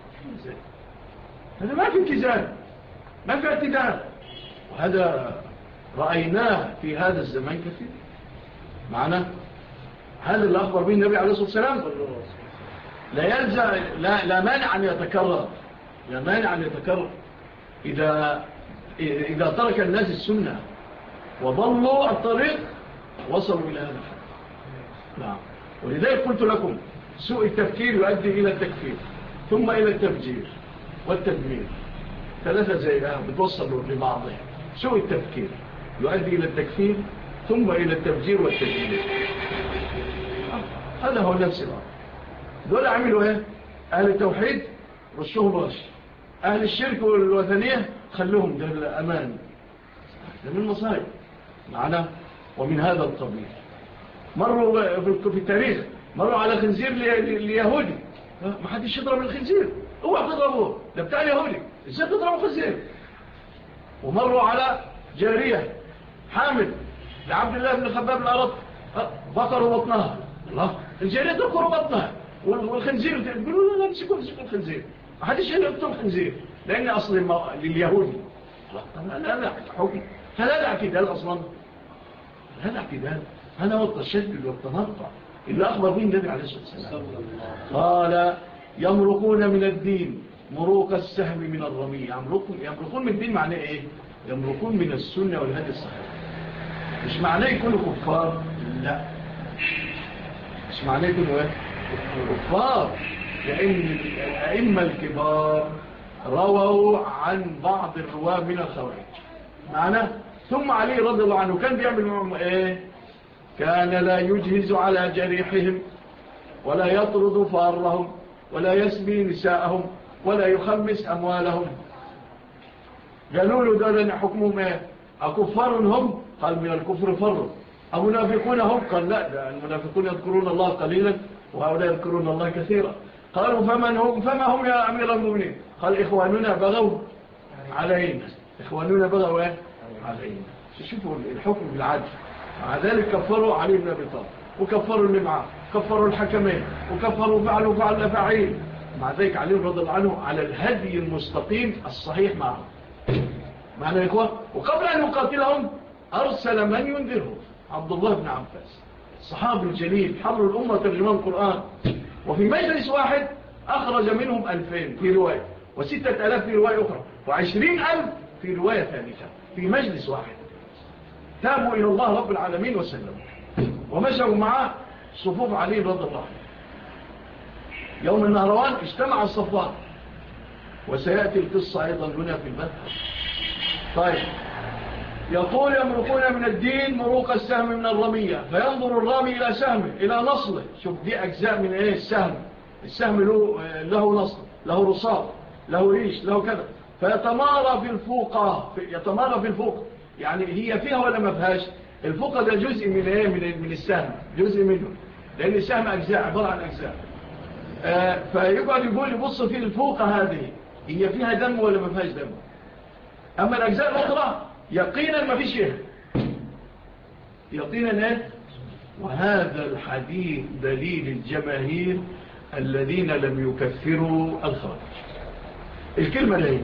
هذا ما في اتزان، ما في اعتدال، وهذا رأيناه في هذا الزمان كثير. معنا هذا اللي أخبر به النبي عليه الصلاة والسلام لا يلزم، لا مانع أن يتكرر، لا مانع أن يتكرر إذا ترك الناس السنة وضلوا الطريق وصلوا إلى هذا الحد. نعم. ولذلك قلت لكم سوء التفكير يؤدي إلى التكفير ثم إلى التفجير والتدمير، ثلاثة زيها بتوصلوا لبعضها. سوء التفكير يؤدي إلى التكفير ثم إلى التفجير والتدمير. هذا هو نفس الأمر. دول عملوا ايه؟ أهل التوحيد رشوهم رش، أهل الشرك والوثنية خلوهم ده الأمان، ده من المصائب معنا. ومن هذا القبيل مروا في التاريخ مروا على خنزير ليهودي، ما حدش يضرب الخنزير، اوعى تضربوه، ده بتاع اليهودي، ازاي تضربوا خنزير؟ ومروا على جارية حامل لعبد الله بن خباب الأرض بقروا بطنها، الله الجارية تبقروا بطنها والخنزير يقولوا لا نمسكوا الخنزير، ما حدش يقتل الخنزير لأن أصل لليهودي. لا حكم، هذا اعتدال أصلا، هذا اعتدال، هذا هو التشدد والتنطع. اللي أخبر به النبي عليه الصلاة والسلام. قال يمرقون من الدين مروق السهم من الرمي. يمرقون من الدين معناه إيه؟ يمرقون من السنة والهدي الصحيح. مش معناه يكونوا كفار، لا، مش معناه يكونوا إيه؟ كفار، لأن الأئمة الكبار رووا عن بعض الرواة من الخوارج معنا. ثم علي رضي الله عنه كان بيعمل معهم إيه؟ كان لا يجهز على جريحهم، ولا يطرد فارهم، ولا يسبي نساءهم، ولا يخمس أموالهم. قالوا له دول حكمهم إيه؟ أكفار هم؟ قال من الكفر فروا. أمنافقون هم؟ قال لا، ده المنافقون يذكرون الله قليلا وهؤلاء يذكرون الله كثيرا. قالوا فمن هم؟ فما هم يا أمير المؤمنين؟ قال إخواننا بغوا علينا، إخواننا بغوا علينا. شوفوا الحكم بالعدل. مع ذلك كفروا علي بن أبي طالب، وكفروا اللي معه، كفروا الحكمين، وكفروا فعل فعيل. مع ذلك علي رضي الله عنه على الهدي المستقيم الصحيح معه. معنى يا إخوة، وقبل أن يقاتلهم أرسل من ينذرهم، عبد الله بن عباس الصحابي الجليل حبر الأمة ترجمان القرآن. وفي مجلس واحد أخرج منهم 2000 في رواية، و6000 في رواية أخرى، و20,000 في رواية ثالثة، في مجلس واحد. تابوا إلى الله رب العالمين وسلموا، ومشوا معه صفوف علي رضي الله عنه. يوم النهروان اجتمع الصفان، وسيأتي القصة أيضا هنا في المذهب. طيب، يقول يمرقون من الدين مروق السهم من الرمية، فينظر الرامي إلى سهمه، إلى نصله. شوف دي أجزاء من إيه؟ السهم له نصل، له رصاص، له ريش، له كذا. فيتمارى في الفوقة، يتمارى في الفوقة، يعني هي فيها ولا ما فيهاش؟ الفوقة ده جزء من إيه؟ من السهم، جزء منه، لأن السهم أجزاء، عبارة عن أجزاء. فيقعد يقول يبص في الفوقة هذه هي فيها دم ولا ما فيهاش دم. أما الأجزاء الأخرى يقينا ما فيش فيها، يقينا إيه؟ وهذا الحديث دليل الجماهير الذين لم يكفروا الخارج. الكلمة دي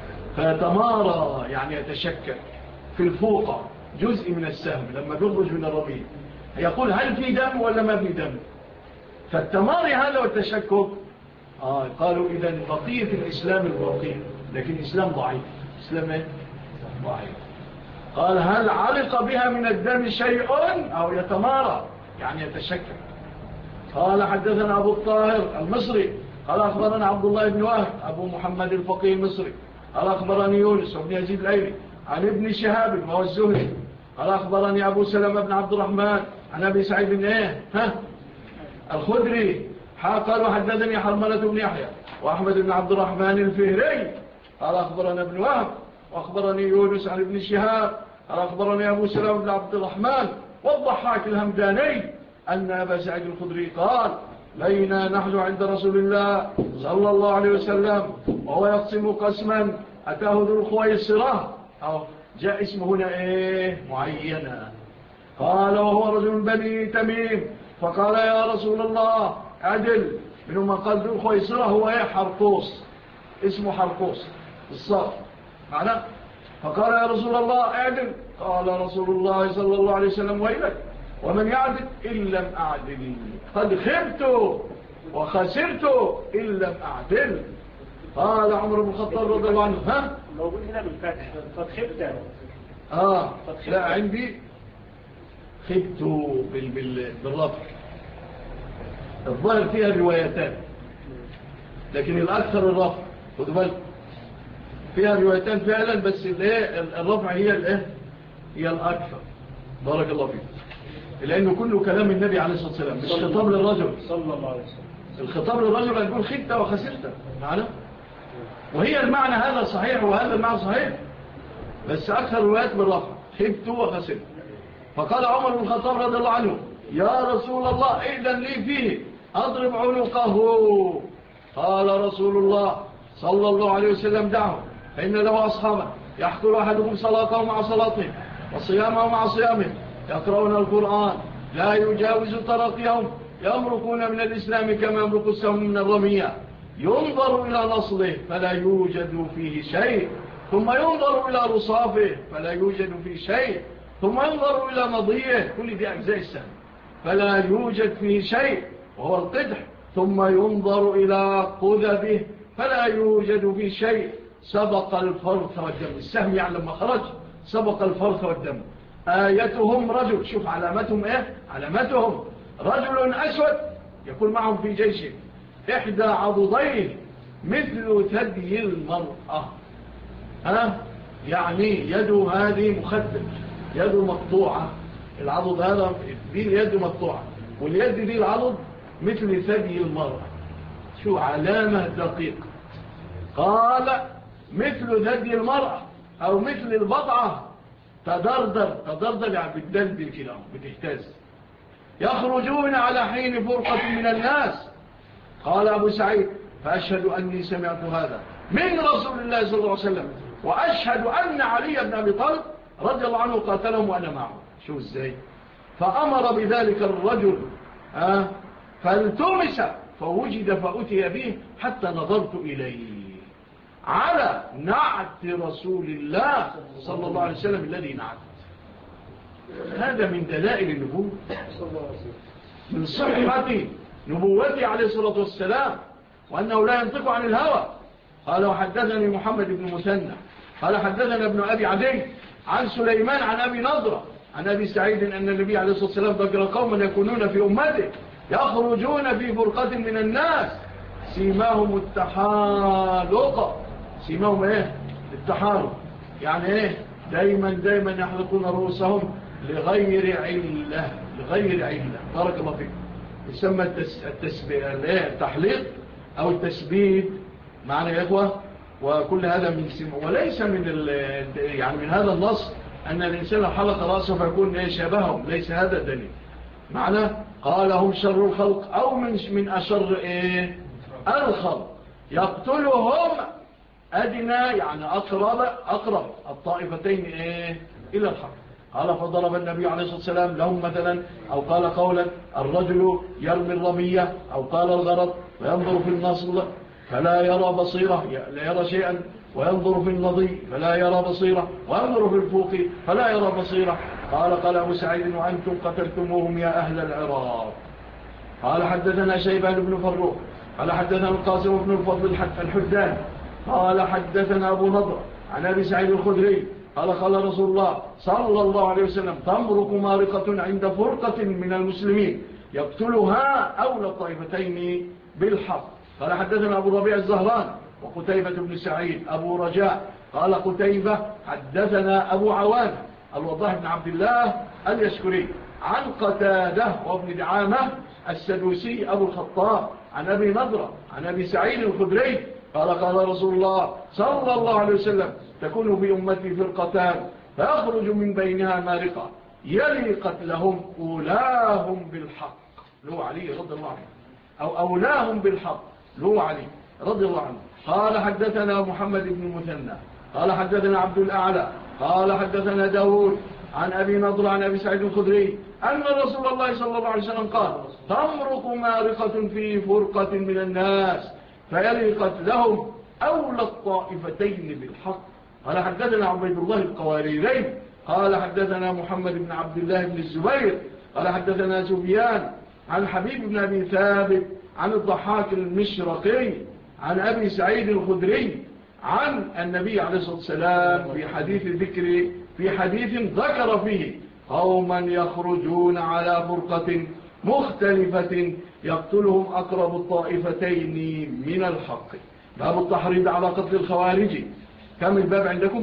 فيتمارى يعني يتشكل في الفوقة جزء من السهم لما بيخرج من الرمية، يقول هل في دم ولا ما في دم؟ فالتماري هذا والتشكك قالوا إذن بقية الإسلام الباقي، لكن الإسلام ضعيف. إسلام إيه؟ ضعيف. قال هل علق بها من الدم شيء أو يتمارى يعني يتشكل. قال حدثنا أبو الطاهر المصري قال أخبرنا عبد الله بن وهب أبو محمد الفقيه المصري قال أخبرني يونس بن يزيد الأيلي عن ابن شهاب وهو الزهري قال أخبرني أبو سلمة بن عبد الرحمن عن أبي سعيد بن الخدري قال وحدثني حرملة بن يحيى وأحمد بن عبد الرحمن الفهري قال أخبرنا ابن وهب وأخبرني يونس عن ابن شهاب قال أخبرني أبو سلمة بن عبد الرحمن والضحاك الهمداني أن أبا سعيد الخدري قال بينا نحن عند رسول الله صلى الله عليه وسلم وهو يقسم قسما أتاه ذو الخويصرة أو جاء اسمه هنا معينا. قال وهو رجل من بني تميم فقال يا رسول الله عدل. منهم قال ذو الخويصرة هو حرقوس، اسمه حرقوس الصغر معناه. فقال يا رسول الله اعدل. قال رسول الله صلى الله عليه وسلم ويلك ومن يعدل إن لم أعدل قد خبت وخسرت إن لم أعدل. قال عمر بن الخطاب رضي الله عنه موجود هنا بالفتح قد خبت لا عندي خبت بالرفع. الظاهر فيها روايتان لكن الأكثر الرفع. خذوا بالك فيها روايتان فعلا بس الرفع هي الأكثر. بارك الله فيك. لأنه كله كلام النبي عليه الصلاة والسلام مش خطاب للرجل صلى الله عليه وسلم. الخطاب للرجل يقول خبت وخسرت معنا، وهي المعنى هذا صحيح وهذا المعنى صحيح بس أكثر روايات بالرفع خبت وخسرت. فقال عمر بن الخطاب رضي الله عنه يا رسول الله إذن لي فيه أضرب عنقه. قال رسول الله صلى الله عليه وسلم دعه فإن له أصحابا يحضر أحدكم صلاته مع صلاتهم وصيامه مع صيامهم يقرؤون القرآن لا يجاوز تراقيهم يمرقون من الإسلام كما يمرق السهم من الرمية. ينظر إلى نصله فلا يوجد فيه شيء ثم ينظر إلى رصافه فلا يوجد فيه شيء ثم ينظر إلى مضيه. كل دي أجزاء السهم فلا يوجد فيه شيء وهو القدح، ثم ينظر إلى قذبه فلا يوجد فيه شيء، سبق الفرث والدم. السهم يعني لما خرج سبق الفرث والدم. آيتهم رجل، شوف علامتهم ايه؟ علامتهم رجل أسود يكون معهم في جيشه، إحدى عضديه مثل ثدي المرأة. يعني يده هذه مخدر، يده مقطوعة، العضد هذا دي اليد مقطوعة، واليد دي العضد مثل ثدي المرأة. شو علامة دقيقة. قال مثل ثدي المرأة أو مثل البضعة، تدردر يعني بتدلدل كده بتهتز. يخرجون على حين فرقة من الناس. قال أبو سعيد فأشهد أني سمعت هذا من رسول الله صلى الله عليه وسلم، وأشهد أن علي بن أبي طالب رضي الله عنه قاتلهم وأنا معه. شو إزاي؟ فأمر بذلك الرجل فالتمس فوجد فأتي به حتى نظرت إليه على نعت رسول الله صلى الله عليه وسلم الذي نعت. هذا من دلائل النبوة، من صحة نبوته عليه الصلاة والسلام، وأنه لا ينطق عن الهوى. قال وحدثني محمد بن مثنى قال حدثنا ابن أبي عدي عن سليمان عن أبي نضرة عن أبي سعيد أن النبي عليه الصلاة والسلام ذكر قوما يكونون في أمته يخرجون في فرقة من الناس سيماهم التحالق. سيماهم ايه؟ التحالق يعني ايه؟ دايما يحلقون رؤوسهم لغير علة، لغير علة. بارك الله فيك. يسمى التحليق أو التسبيد معنا يا إخوة. وكل هذا من وليس يعني من هذا النص أن الإنسان حلق رأسه فيكون شبههم، ليس هذا الدليل معنى. قال هم شر الخلق أو من أشر الخلق. يقتلهم أدنى يعني أقرب الطائفتين إلى الحق. قال فضرب النبي عليه الصلاة والسلام لهم مثلا، أو قال قولا الرجل يرمي الرمية، أو قال الغرض وينظر في النصل فلا يرى بصيرة، لا يرى شيئا، وينظر في النضي فلا يرى بصيرة، وينظر في الفوق فلا يرى بصيرة. قال أبو سعيد وأنتم قتلتموهم يا أهل العراق. قال حدثنا شيبان بن فروخ قال حدثنا القاسم بن الفضل الحدان قال حدثنا أبو نضر عن أبي سعيد الخدري قال رسول الله صلى الله عليه وسلم تمرق مارقة عند فرقة من المسلمين يقتلها أولى الطائفتين بالحق. قال حدثنا أبو ربيع الزهران وقتيبة بن سعيد أبو رجاء قال قتيبة حدثنا أبو عوان الوضاح بن عبد الله اليشكري عن قتادة وابن دعامة السدوسي أبو الخطاب عن أبي نضرة عن أبي سعيد الخدري قال رسول الله صلى الله عليه وسلم تكون بأمتي فرقتان فيخرج من بينها مارقة يلي قتلهم أولاهم بالحق لو علي رضي الله عنه، أو أولاهم بالحق لو علي رضي الله عنه. قال حدثنا محمد بن مثنى قال حدثنا عبد الأعلى قال حدثنا داود عن أبي نضر عن أبي سعيد الخدري أن رسول الله صلى الله عليه وسلم قال تمرق مارقة في فرقة من الناس فيلي قتلهم أولى الطائفتين بالحق. قال حدثنا عبيد الله القواريري قال حدثنا محمد بن عبد الله بن الزبير قال حدثنا سفيان عن حبيب بن أبي ثابت عن الضحاك المشرقي عن أبي سعيد الخدري عن النبي عليه الصلاة والسلام في حديث ذكر فيه قوما يخرجون على فرقة مختلفة يقتلهم أقرب الطائفتين من الحق. باب التحريض على قتل الخوارج. كم الباب عندكم؟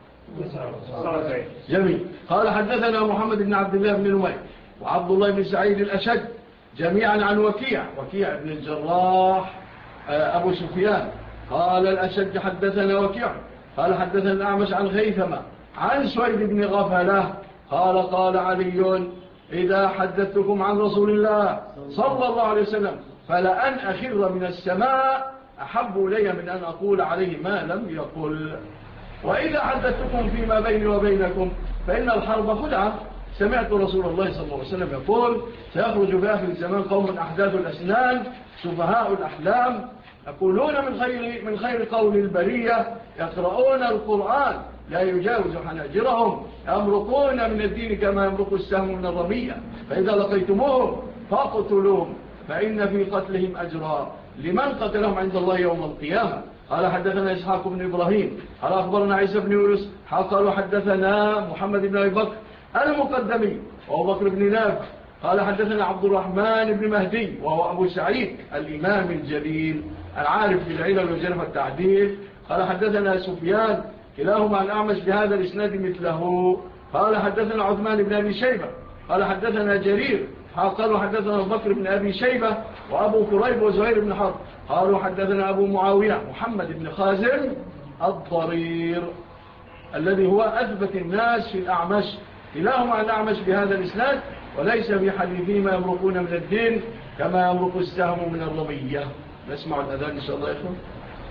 جميل. قال حدثنا محمد بن عبد الله بن نمير وعبد الله بن سعيد الأشد جميعا عن وكيع بن الجراح أبو سفيان قال الأشد حدثنا وكيع قال حدثنا الأعمش عن خيثمة عن سويد بن غفلة قال علي إذا حدثتكم عن رسول الله صلى الله عليه وسلم فلأن أخر من السماء أحب إلي من أن أقول عليه ما لم يقل، وإذا حدثتكم فيما بيني وبينكم فإن الحرب خدعة. سمعت رسول الله صلى الله عليه وسلم يقول سيخرج في آخر الزمان قوم أحداث الأسنان سفهاء الأحلام يقولون من خير قول البرية، يقرؤون القرآن لا يجاوز حناجرهم، يمرقون من الدين كما يمرق السهم من الرمية، فإذا لقيتموهم فاقتلوهم فإن في قتلهم أجرا لمن قتلهم عند الله يوم القيامة. قال حدثنا إسحاق بن إبراهيم قال أخبرنا عيسى بن يونس قال حدثنا محمد بن أبي بكر المقدمي وهو بكر بن نافع قال حدثنا عبد الرحمن بن مهدي وهو أبو سعيد الإمام الجليل العارف بالعلل والجرح والتعديل قال حدثنا سفيان كلاهما عن الأعمش بهذا الإسناد مثله قال حدثنا عثمان بن أبي شيبة قال حدثنا جرير قالوا حدثنا بكر بن أبي شيبة وأبو كريب وزهير بن حرب قالوا حدثنا أبو معاوية محمد بن خازم الضرير الذي هو أثبت الناس في الأعمش كلاهما عن الأعمش بهذا الإسناد وليس في حديثهما يمرقون من الدين كما يمرق السهم من الرمية. نسمع الأذان إن شاء الله يا إخوان.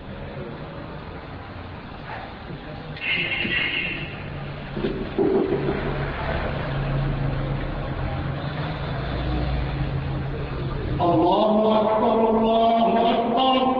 الله أكبر الله أكبر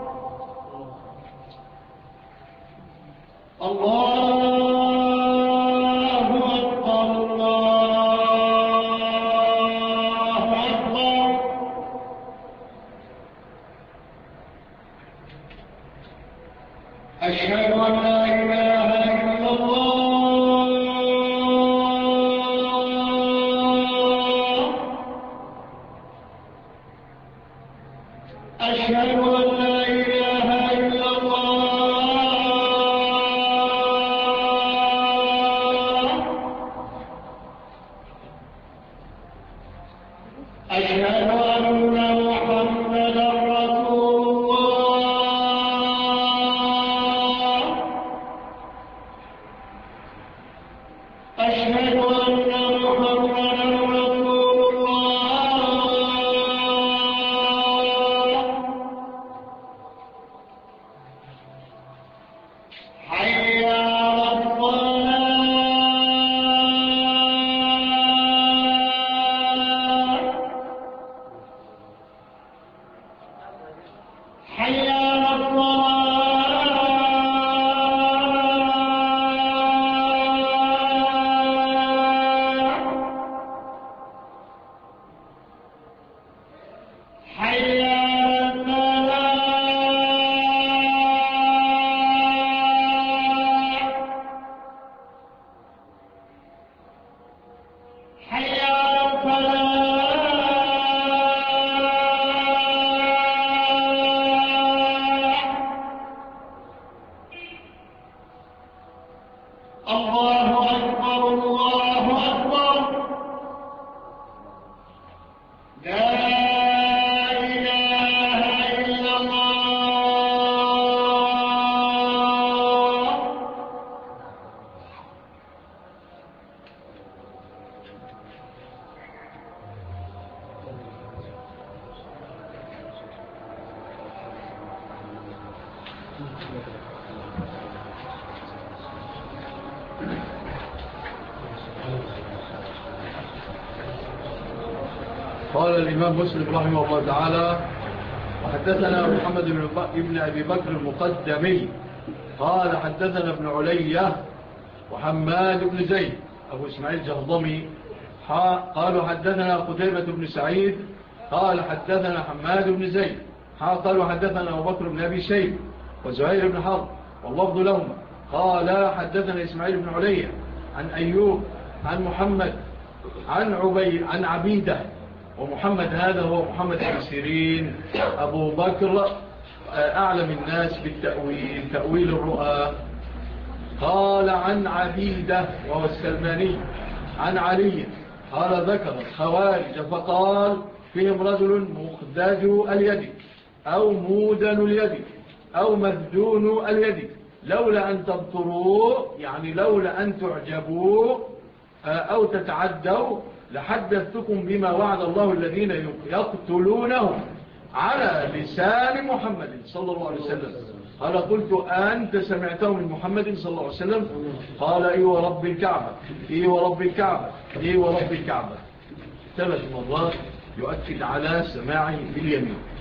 أشهد أن لا إله إلا الله أشهد أن لا إله إلا الله أشهد أن محمدا رسول الله أشهد أن محمدا رسول الله حي على الصلاة حي على الصلاة حي على الفلاح حي على الفلاح الله أكبر الله أكبر لا إله إلا الله قال الإمام مسلم رحمه الله تعالى وحدثنا محمد بن أبي بكر المقدمي قال حدثنا ابن علية وحماد بن زيد أبو إسماعيل جهضمي قالوا حدثنا قتيبة بن سعيد قال حدثنا حماد بن زيد قالوا حدثنا أبو بكر بن أبي شيب وزهير بن حرب واللفظ لهما قال حدثنا إسماعيل بن علية عن أيوب عن محمد عن عبيدة ومحمد هذا هو محمد بن سيرين أبو بكر أعلم الناس بالتأويل تأويل الرؤى قال عن عبيدة وهو السلماني عن علي قال ذكر الخوارج فقال فيهم رجل مخداج اليد أو مودن اليد أو مذدون اليد لولا أن تبطروا يعني لولا أن تعجبوا أو تتعدوا لحدثتكم بما وعد الله الذين يقتلونهم على لسان محمد صلى الله عليه وسلم قال قلت أنت سمعته من محمد صلى الله عليه وسلم قال إي ورب الكعبة إي ورب الكعبة إي ورب الكعبة 3 مرات يؤكد على سماعه باليمين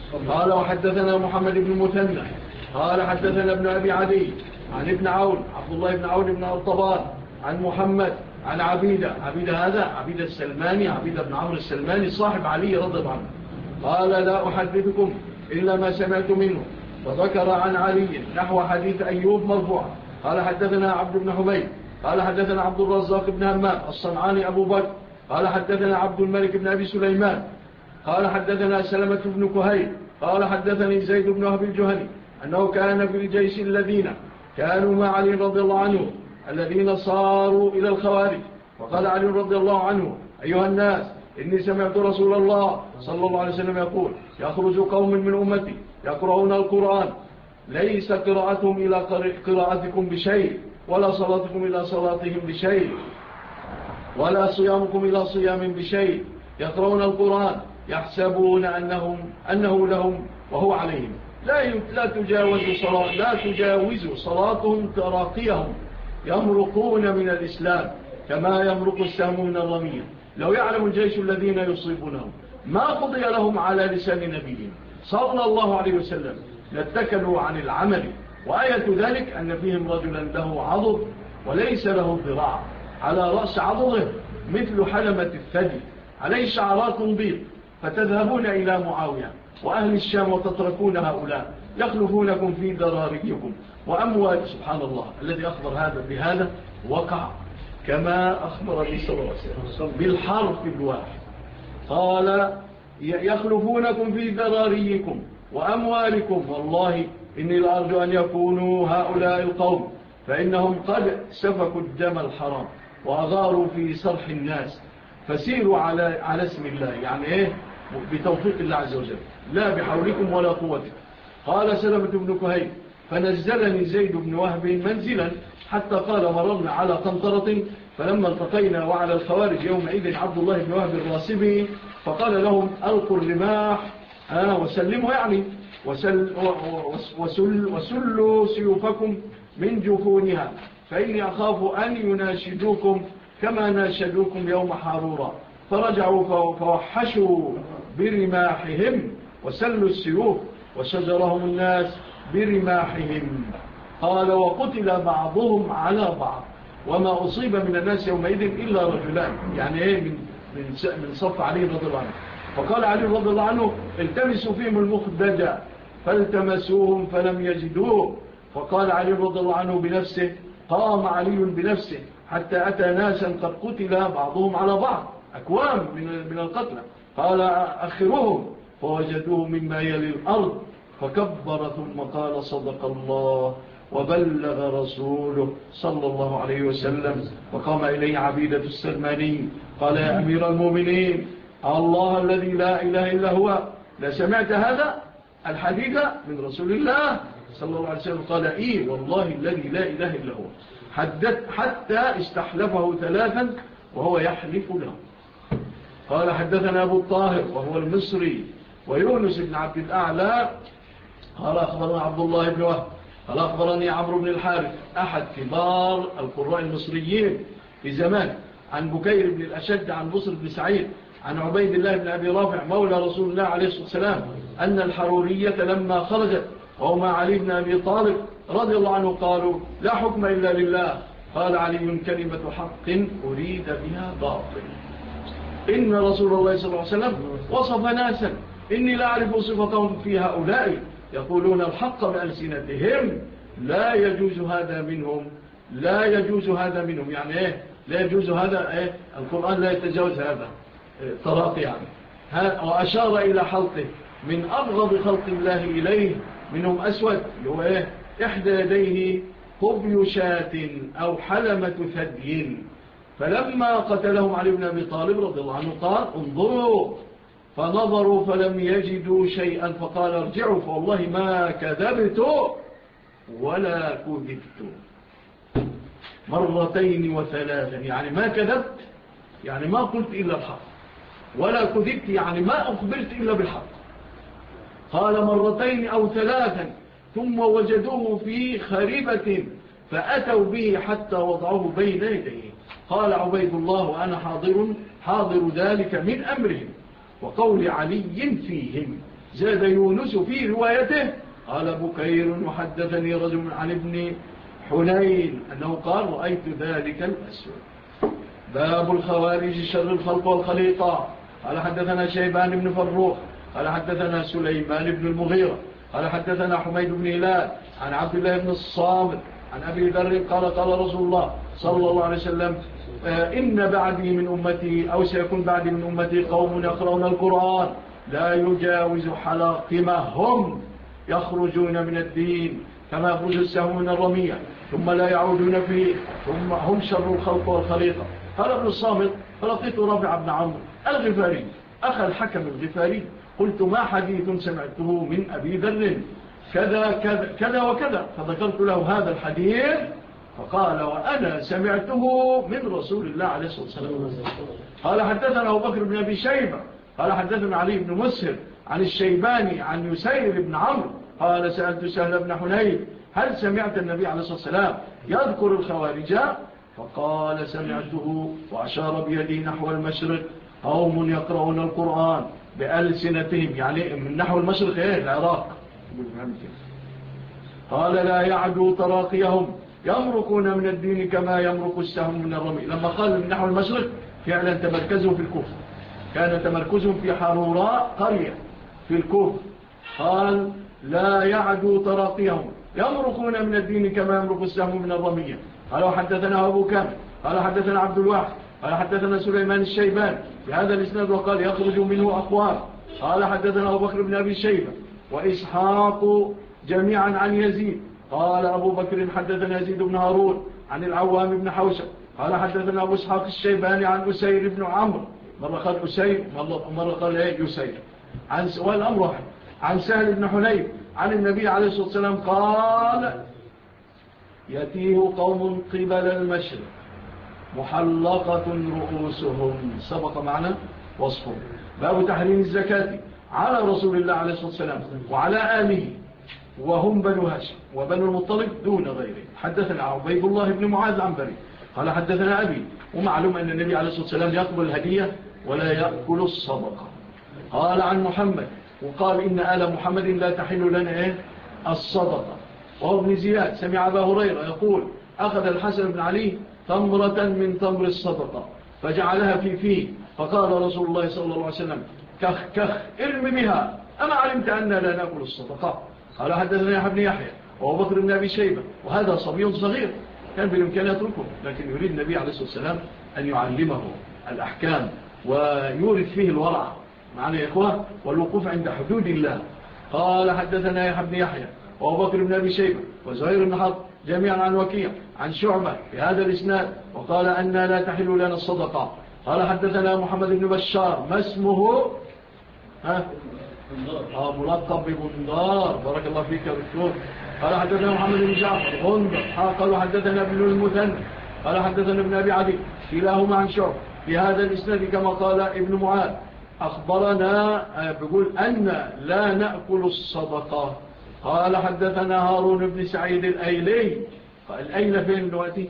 قال وحدثنا محمد بن المثنى قال حدثنا ابن أبي عدي عن ابن عون عبد الله بن عون بن الطبان عن محمد عن عبيدة هذا عبيدة السلماني عبيدة بن عمرو السلماني صاحب علي رضي الله عنه قال لا أحدثكم إلا ما سمعت منه وذكر عن علي نحو حديث أيوب مرفوع قال حدثنا عبد بن حميد قال حدثنا عبد الرزاق بن همام الصنعاني أبو بكر قال حدثنا عبد الملك بن أبي سليمان قال حدثنا سلمة بن كهيل قال حدثني زيد بن وهب الجهني أنه كان في الجيش الذين كانوا مع علي رضي الله عنه الذين صاروا إلى الخوارج وقال علي رضي الله عنه أيها الناس إني سمعت رسول الله صلى الله عليه وسلم يقول يخرج قوم من أمتي يقرؤون القرآن ليس قراءتهم إلى قراءتكم بشيء ولا صلاتكم إلى صلاتهم بشيء ولا صيامكم إلى صيام بشيء يقرؤون القرآن يحسبون أنه لهم وهو عليهم لا تجاوز صلاتهم تراقيهم يمرقون من الإسلام كما يمرق السهم من الرمية لو يعلم الجيش الذين يصيبونهم ما قضي لهم على لسان نبيهم صلى الله عليه وسلم لاتكلوا عن العمل وآية ذلك أن فيهم رجلا له عضد وليس له ذراع على رأس عضده مثل حلمة الثدي عليه شعرات بيض فتذهبون إلى معاوية وأهل الشام وتتركون هؤلاء يخلفونكم في ذراريكم وأموال سبحان الله الذي أخبر هذا بهذا وقع كما أخبر به صلى الله عليه وسلم بالحرف الواحد قال يخلفونكم في ذراريكم وأموالكم والله إني لأرجو أن يكونوا هؤلاء القوم فإنهم قد سفكوا الدم الحرام وأغاروا في صرح الناس فسيروا على اسم الله يعني إيه بتوفيق الله عز وجل لا بحولكم ولا قوتكم قال سلمة بن كهيل فنزلني زيد بن وهب منزلا حتى قال مررنا على قنطرة فلما التقينا وعلى الخوارج يومئذ عبد الله بن وهب الراسبي فقال لهم ألقوا الرماح وسلموا يعني وسلوا سيوفكم من جفونها فإني أخاف أن يناشدوكم كما ناشدوكم يوم حارورا فرجعوا فوحشوا برماحهم وسلوا السيوف وشجرهم الناس برماحهم قال وقتل بعضهم على بعض وما أصيب من الناس يومئذ إلا رجلان يعني إيه من صف علي رضي الله عنه فقال علي رضي الله عنه التمسوا فيهم المخدجة فالتمسوهم فلم يجدوه فقال علي رضي الله عنه بنفسه قام علي بنفسه حتى أتى ناسا قد قتل بعضهم على بعض أكوام من القتلى قال أخرهم فوجدوه مما يلي الأرض فكبر ثم قال صدق الله وبلغ رسوله صلى الله عليه وسلم وقام إليه عبيدة السلماني قال يا أمير المؤمنين الله الذي لا إله إلا هو لا سمعت هذا الحديث من رسول الله صلى الله عليه وسلم قال إيه والله الذي لا إله إلا هو حتى استحلفه ثلاثا وهو يحلف له قال حدثنا أبو الطاهر وهو المصري ويونس بن عبد الأعلى قال أخبرنا عبد الله بن وهب قال أخبرني عمرو بن الحارث أحد كبار القراء المصريين في زمان عن بكير بن الأشد عن بصر بن سعيد عن عبيد الله بن أبي رافع مولى رسول الله عليه الصلاة والسلام أن الحرورية لما خرجت وهما علي بن أبي طالب رضي الله عنه قالوا لا حكم إلا لله قال علي كلمة حق أريد بها باطل إن رسول الله صلى الله عليه وسلم وصف ناسا إني لا أعرف صفتهم في هؤلاء يقولون الحق بألسنتهم لا يجوز هذا منهم يعني إيه لا يجوز هذا إيه القرآن لا يتجاوز هذا طراق يعني وأشار إلى حلقه من أبغض خلق الله إليه منهم أسود هو إيه إحدى يديه قبي شاة أو حلمة ثدي فلما قتلهم علي بن أبي طالب رضي الله عنه قال انظروا فنظروا فلم يجدوا شيئا فقال ارجعوا فوالله ما كذبت ولا كذبت مرتين وثلاثا يعني ما كذبت يعني ما قلت إلا الحق ولا كذبت يعني ما أخبرت إلا بالحق قال مرتين أو ثلاثا ثم وجدوه في خريبة فأتوا به حتى وضعوه بين يديه قال عبيد الله وأنا حاضر ذلك من أمرهم وقول علي فيهم زاد يونس في روايته قال بكير وحدثني رجل عن ابن حنين أنه قال رأيت ذلك الأسود. باب الخوارج شر الخلق والخليقة. قال حدثنا شيبان بن فروخ قال حدثنا سليمان بن المغيرة قال حدثنا حميد بن هلال عن عبد الله بن الصامت عن أبي ذر قال قال رسول الله صلى الله عليه وسلم إن بعدي من أمتي أو سيكون بعدي من أمتي قوم يقرؤون القرآن لا يجاوز حلاقمهم يخرجون من الدين كما يخرج السهم من الرمية ثم لا يعودون فيه ثم هم شر الخلق والخليقة. قال ابن الصامت فلقيت رافع بن عمرو الغفاري أخ الحكم الغفاري قلت ما حديث سمعته من أبي ذر كذا كذا كذا وكذا فذكرت له هذا الحديث فقال وأنا سمعته من رسول الله عليه الصلاة والسلام. قال حدثنا أبو بكر بن أبي شيبة قال حدثنا علي بن مسهر عن الشيباني عن يسير بن عمرو قال سألت سهل بن حنين هل سمعت النبي عليه الصلاة والسلام يذكر الخوارج فقال سمعته وأشار بيده نحو المشرق قوم يقرؤون القرآن بألسنتهم يعني من نحو المشرق العراق. قال لا يعدو تراقيهم يمرقون من الدين كما يمرق السهم من الرمي. لما قال من نحو المشرق فعلا تمركزوا في الكوفة كان تمركزهم في حروراء قرية في الكوفة. قال لا يعدو تراقيهم يمرقون من الدين كما يمرق السهم من الرمية. قال وحدثنا أبو كامل قال حدثنا عبد الواحد قال حدثنا سليمان الشيبان بهذا الإسناد وقال يخرج منه أقوام. قال حدثنا أبو بكر بن أبي شيبة وإسحاق جميعا عن يزيد قال أبو بكر حدثنا يزيد بن هارون عن العوام بن حوشب قال حدثنا أبو إسحاق الشيباني عن أسير بن عمرو مرة قال أسير مرة قال يسير والأمر واحد عن سهل بن حنيف عن النبي عليه الصلاة والسلام قال يتيه قوم قبل المشرق محلقة رؤوسهم سبق معنا وصفهم. باب تحريم الزكاة على رسول الله عليه الصلاة والسلام وعلى آله وهم بنو هاشم وبنو المطلب دون غيره. حدثنا عبيد الله بن معاذ العنبري قال حدثنا أبي ومعلوم أن النبي عليه الصلاة والسلام يقبل الهدية ولا يأكل الصدقة. قال عن محمد وقال إن آل محمد لا تحل لنا الصدقة. وهو ابن زياد سمع أبا هريرة يقول أخذ الحسن بن علي تمرة من تمر الصدقة فجعلها في فيه فقال رسول الله صلى الله عليه وسلم كخ كخ ارم بها أما علمت أننا لا نأكل الصدقة. قال حدثنا يحيى بن يحيى وأبو بكر بن أبي شيبة وهذا صبي صغير كان بالإمكان يتركه لكن يريد النبي عليه الصلاة والسلام أن يعلمه الأحكام ويورث فيه الورع معنا يا إخوة والوقوف عند حدود الله. قال حدثنا يحيى بن يحيى وأبو بكر بن أبي شيبة وزهير بن حرب جميعا عن وكيع عن شعبة بهذا الإسناد وقال أن لا تحل لنا الصدقة. قال حدثنا محمد بن بشار ما اسمه ملقب ببندار بارك الله فيك يا دكتور. قال حدثنا محمد بن جعفر غندر قال حدثنا ابن المثنى قال حدثنا ابن أبي عدي كلاهما عن شعبة بهذا الإسناد كما قال ابن معاذ أخبرنا بيقول أن لا نأكل الصدقة. قال حدثنا هارون بن سعيد الأيلي الأيلة فين دلوقتي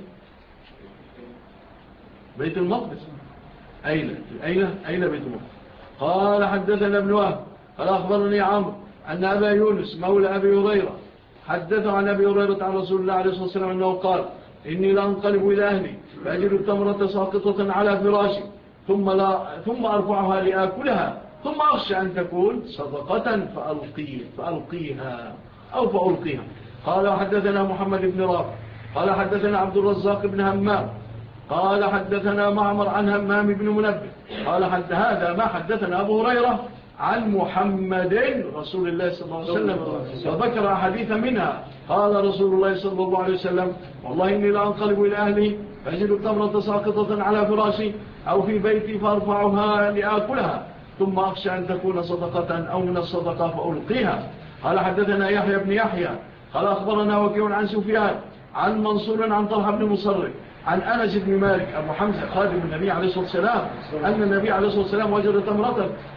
بيت المقدس أيلة بيت المقدس. قال حدثنا ابن وهب قال أخبرني عمرو أن أبا يونس مولى أبي هريرة حدث عن أبي هريرة عن رسول الله عليه الصلاة والسلام أنه قال إني لأنقلب إلى أهلي فأجد التمرة ساقطة على فراشي ثم أرفعها لآكلها ثم أخشى أن تكون صدقة فألقيها. قال حدثنا محمد بن رافع قال حدثنا عبد الرزاق بن همام قال حدثنا معمر عن همام بن منبه قال هذا ما حدثنا أبو هريرة عن محمد رسول الله صلى الله عليه وسلم وذكر حديث منها. قال رسول الله صلى الله عليه وسلم والله إني لأنقلب إلى أهلي فأجد التمرة ساقطة على فراشي أو في بيتي فأرفعها لآكلها ثم أخشى أن تكون صدقة أو من الصدقة فألقيها. قال حدثنا يحيى بن يحيى قال أخبرنا وكيع عن سفيان عن منصور عن طلحة بن مصرف عن أنس بن مالك أبو حمزة خادم النبي عليه الصلاة والسلام أن النبي عليه الصلاة والسلام وجد تمرة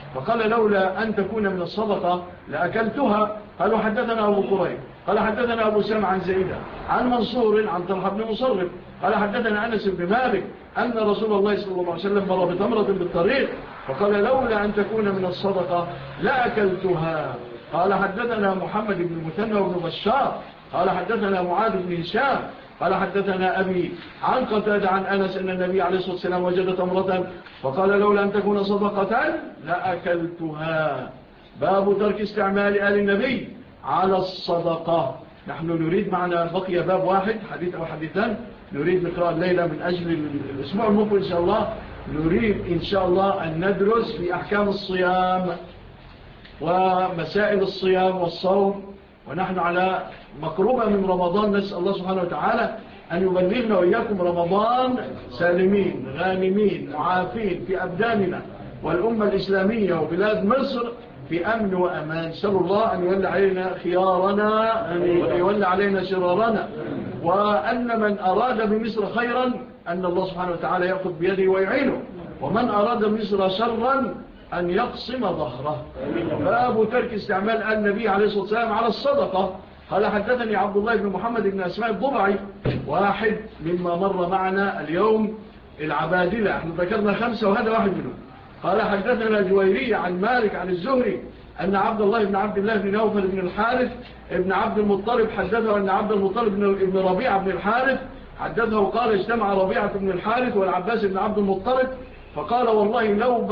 فقال لولا أن تكون من الصدقة لأكلتها. قالوا حدثنا أبو قريب قال حدثنا أبو سامع عن زيدة عن منصور عن طلحة بن مصرف قال حدثنا أنس بن مالك أن رسول الله صلى الله عليه وسلم مر بتمرة بالطريق فقال لولا أن تكون من الصدقة لأكلتها. قال حدثنا محمد بن المثنى وابن بشار قال حدثنا معاذ بن هشام قال حدثنا أبي عن قتادة عن أنس أن النبي عليه الصلاة والسلام وجد تمرة فقال لولا أن تكون صدقة لأكلتها. باب ترك استعمال آل النبي على الصدقة. نحن نريد معنا بقي باب واحد حديث أو حديثان نريد نقرأ الليلة من أجل الأسبوع المقبل إن شاء الله. نريد إن شاء الله أن ندرس في أحكام الصيام ومسائل الصيام والصوم ونحن على مقربة من رمضان. نسأل الله سبحانه وتعالى أن يبلغنا وإياكم رمضان سالمين غانمين معافين في أبداننا والأمة الإسلامية وبلاد مصر في أمن وأمان. نسأل الله أن يولى علينا خيارنا ويولى علينا شرارنا وأن من أراد بمصر خيرا أن الله سبحانه وتعالى يأخذ بيده ويعينه ومن أراد بمصر شرا أن يقسم ظهره. باب ترك استعمال النبي عليه الصلاة والسلام على الصدقة. قال حدثني عبد الله بن محمد بن أسماء الضبعي واحد مما مر معنا اليوم العبادلة احنا ذكرنا 5 وهذا واحد منهم. قال حدثنا جويري عن مالك عن الزهري أن عبد الله بن نوفل بن الحارث ابن عبد المطلب حدثه أن عبد المطلب بن ربيعة بن الحارث حدثه قال اجتمع ربيعة بن الحارث والعباس بن عبد المطلب فقال والله لو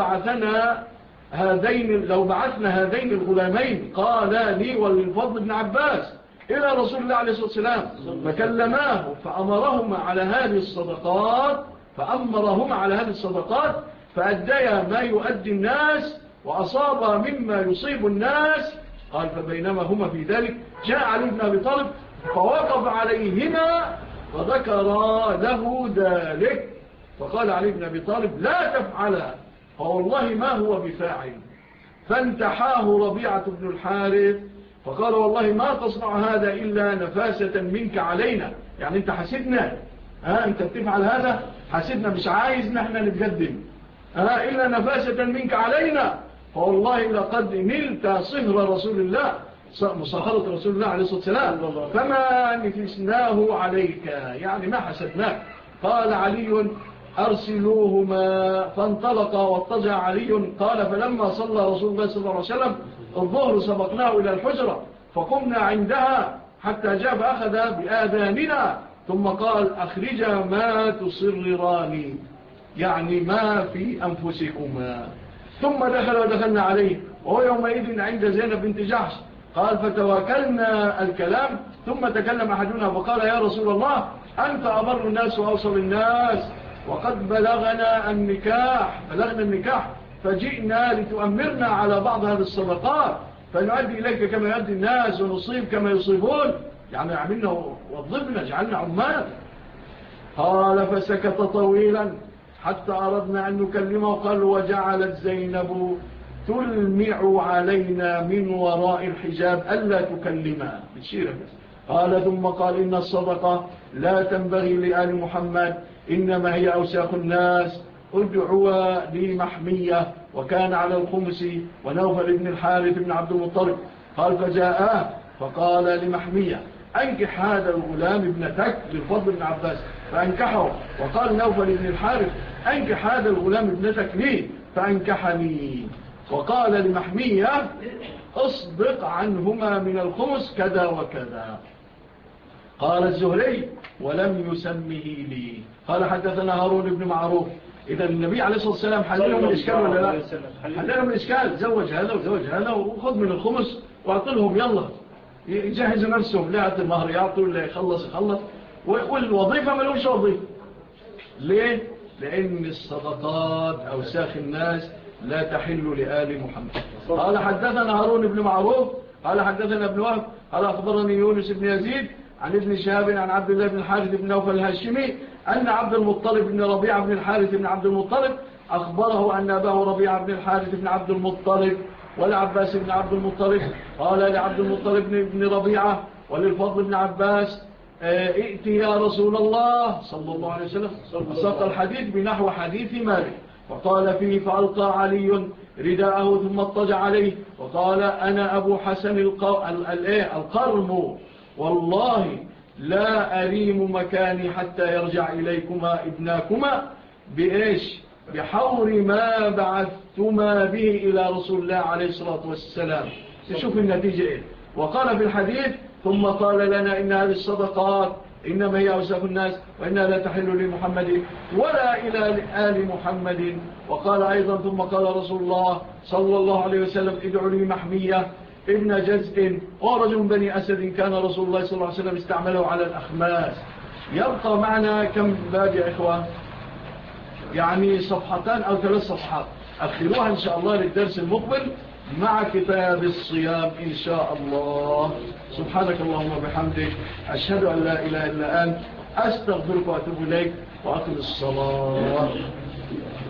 بعثنا هذين الغلامين قال لي وللفضل بن عباس إلى رسول الله عليه الصلاة والسلام فكلماه فأمرهما على هذه الصدقات فأديا ما يؤدي الناس وأصاب مما يصيب الناس. قال فبينما هما في ذلك جاء علي بن أبي طالب فوقف عليهما فذكر له ذلك فقال علي بن أبي طالب لا تفعلا فوالله ما هو بفاعل. فانتحاه ربيعة بن الحارث فقال والله ما تصنع هذا إلا نفاسة منك علينا. يعني انت حسدنا انت بتفعل هذا حسدنا مش عايز نحن نتقدم إلا نفاسة منك علينا فوالله لقد نلت صهر رسول الله مصهرة رسول الله عليه الصلاة والسلام فما نفسناه عليك يعني ما حسدناك. قال علي أرسلوهما فانطلقا واضطجع علي. قال فلما صلى رسول الله صلى الله عليه وسلم الظهر سبقناه إلى الحجرة فقمنا عندها حتى جاء فأخذ بآذاننا ثم قال أخرجا ما تصرراني يعني ما في أنفسكما. ثم ودخلنا عليه وهو يومئذ عند زينب بنت جحش. قال فتواكلنا الكلام ثم تكلم أحدنا فقال يا رسول الله أنت أبر الناس وأوصل الناس وقد بلغنا النكاح فجئنا لتؤمرنا على بعض هذه الصدقات فنؤدي إليك كما يؤدي الناس ونصيب كما يصيبون يعني عملنا وظفنا جعلنا عمال. قال فسكت طويلا حتى أردنا أن نكلمه. قال وجعلت زينب تلمع علينا من وراء الحجاب ألا تكلمها بتشيرك. قال ثم قال إن الصدقة لا تنبغي لآل محمد إنما هي أوساخ الناس. ادعوا لي محمية وكان على الخمس ونوفل بن الحارث بن عبد المطلب. قال فجاءه فقال لمحمية أنكح هذا الغلام ابنتك للفضل بن عباس فأنكحه. وقال نوفل بن الحارث أنكح هذا الغلام ابنتك لي فأنكحني. وقال لمحمية أصدق عنهما من الخمس كذا وكذا. قال الزهري ولم يسمه لي. قال حدثنا هارون بن معروف. إذا النبي عليه الصلاة والسلام حللهم الإشكال ولا لا؟ حللهم الإشكال زوج هذا وزوج هذا وخذ من الخمس واعطلهم يلا يجهزوا نفسهم لا يعطي المهر يعطوا لا يخلص والوظيفة ما لهمش وظيفة. ليه؟ لأن الصدقات أوساخ الناس لا تحل لآل محمد. قال حدثنا هارون بن معروف قال حدثنا ابن وهب قال أخبرني يونس بن يزيد عن ابن شهاب عن عبد الله بن الحارث بن نوفل الهاشمي أن عبد المطلب بن ربيعة بن الحارث بن عبد المطلب أخبره أن أباه ربيعة بن الحارث بن عبد المطلب والعباس بن عبد المطلب قال لعبد المطلب بن ربيعة وللفضل بن عباس ائت يا رسول الله صلى الله عليه وسلم. وساق الحديث بنحو حديث مالك وقال فيه فألقى علي رداءه ثم اضطجع عليه وقال أنا أبو حسن القرم والله لا أريم مكاني حتى يرجع إليكما ابناكما بإيش بحور ما بعثتما به إلى رسول الله عليه الصلاة والسلام. تشوف النتيجة إيه. وقال في الحديث ثم قال لنا إن هذه الصدقات إنما هي أوساف الناس وإنها لا تحل لمحمد ولا إلى آل محمد. وقال أيضا ثم قال رسول الله صلى الله عليه وسلم ادعوا لي محمية ابن جزء ورجل بني أسد كان رسول الله صلى الله عليه وسلم استعمله على الأخماس. يبقى معنا كم باب يا إخوان؟ يعني صفحتان أو 3 صفحات أخذوها إن شاء الله للدرس المقبل مع كتاب الصيام إن شاء الله. سبحانك اللهم وبحمدك أشهد أن لا إله إلا أنت أستغفرك وأتوب إليك وأقم الصلاة.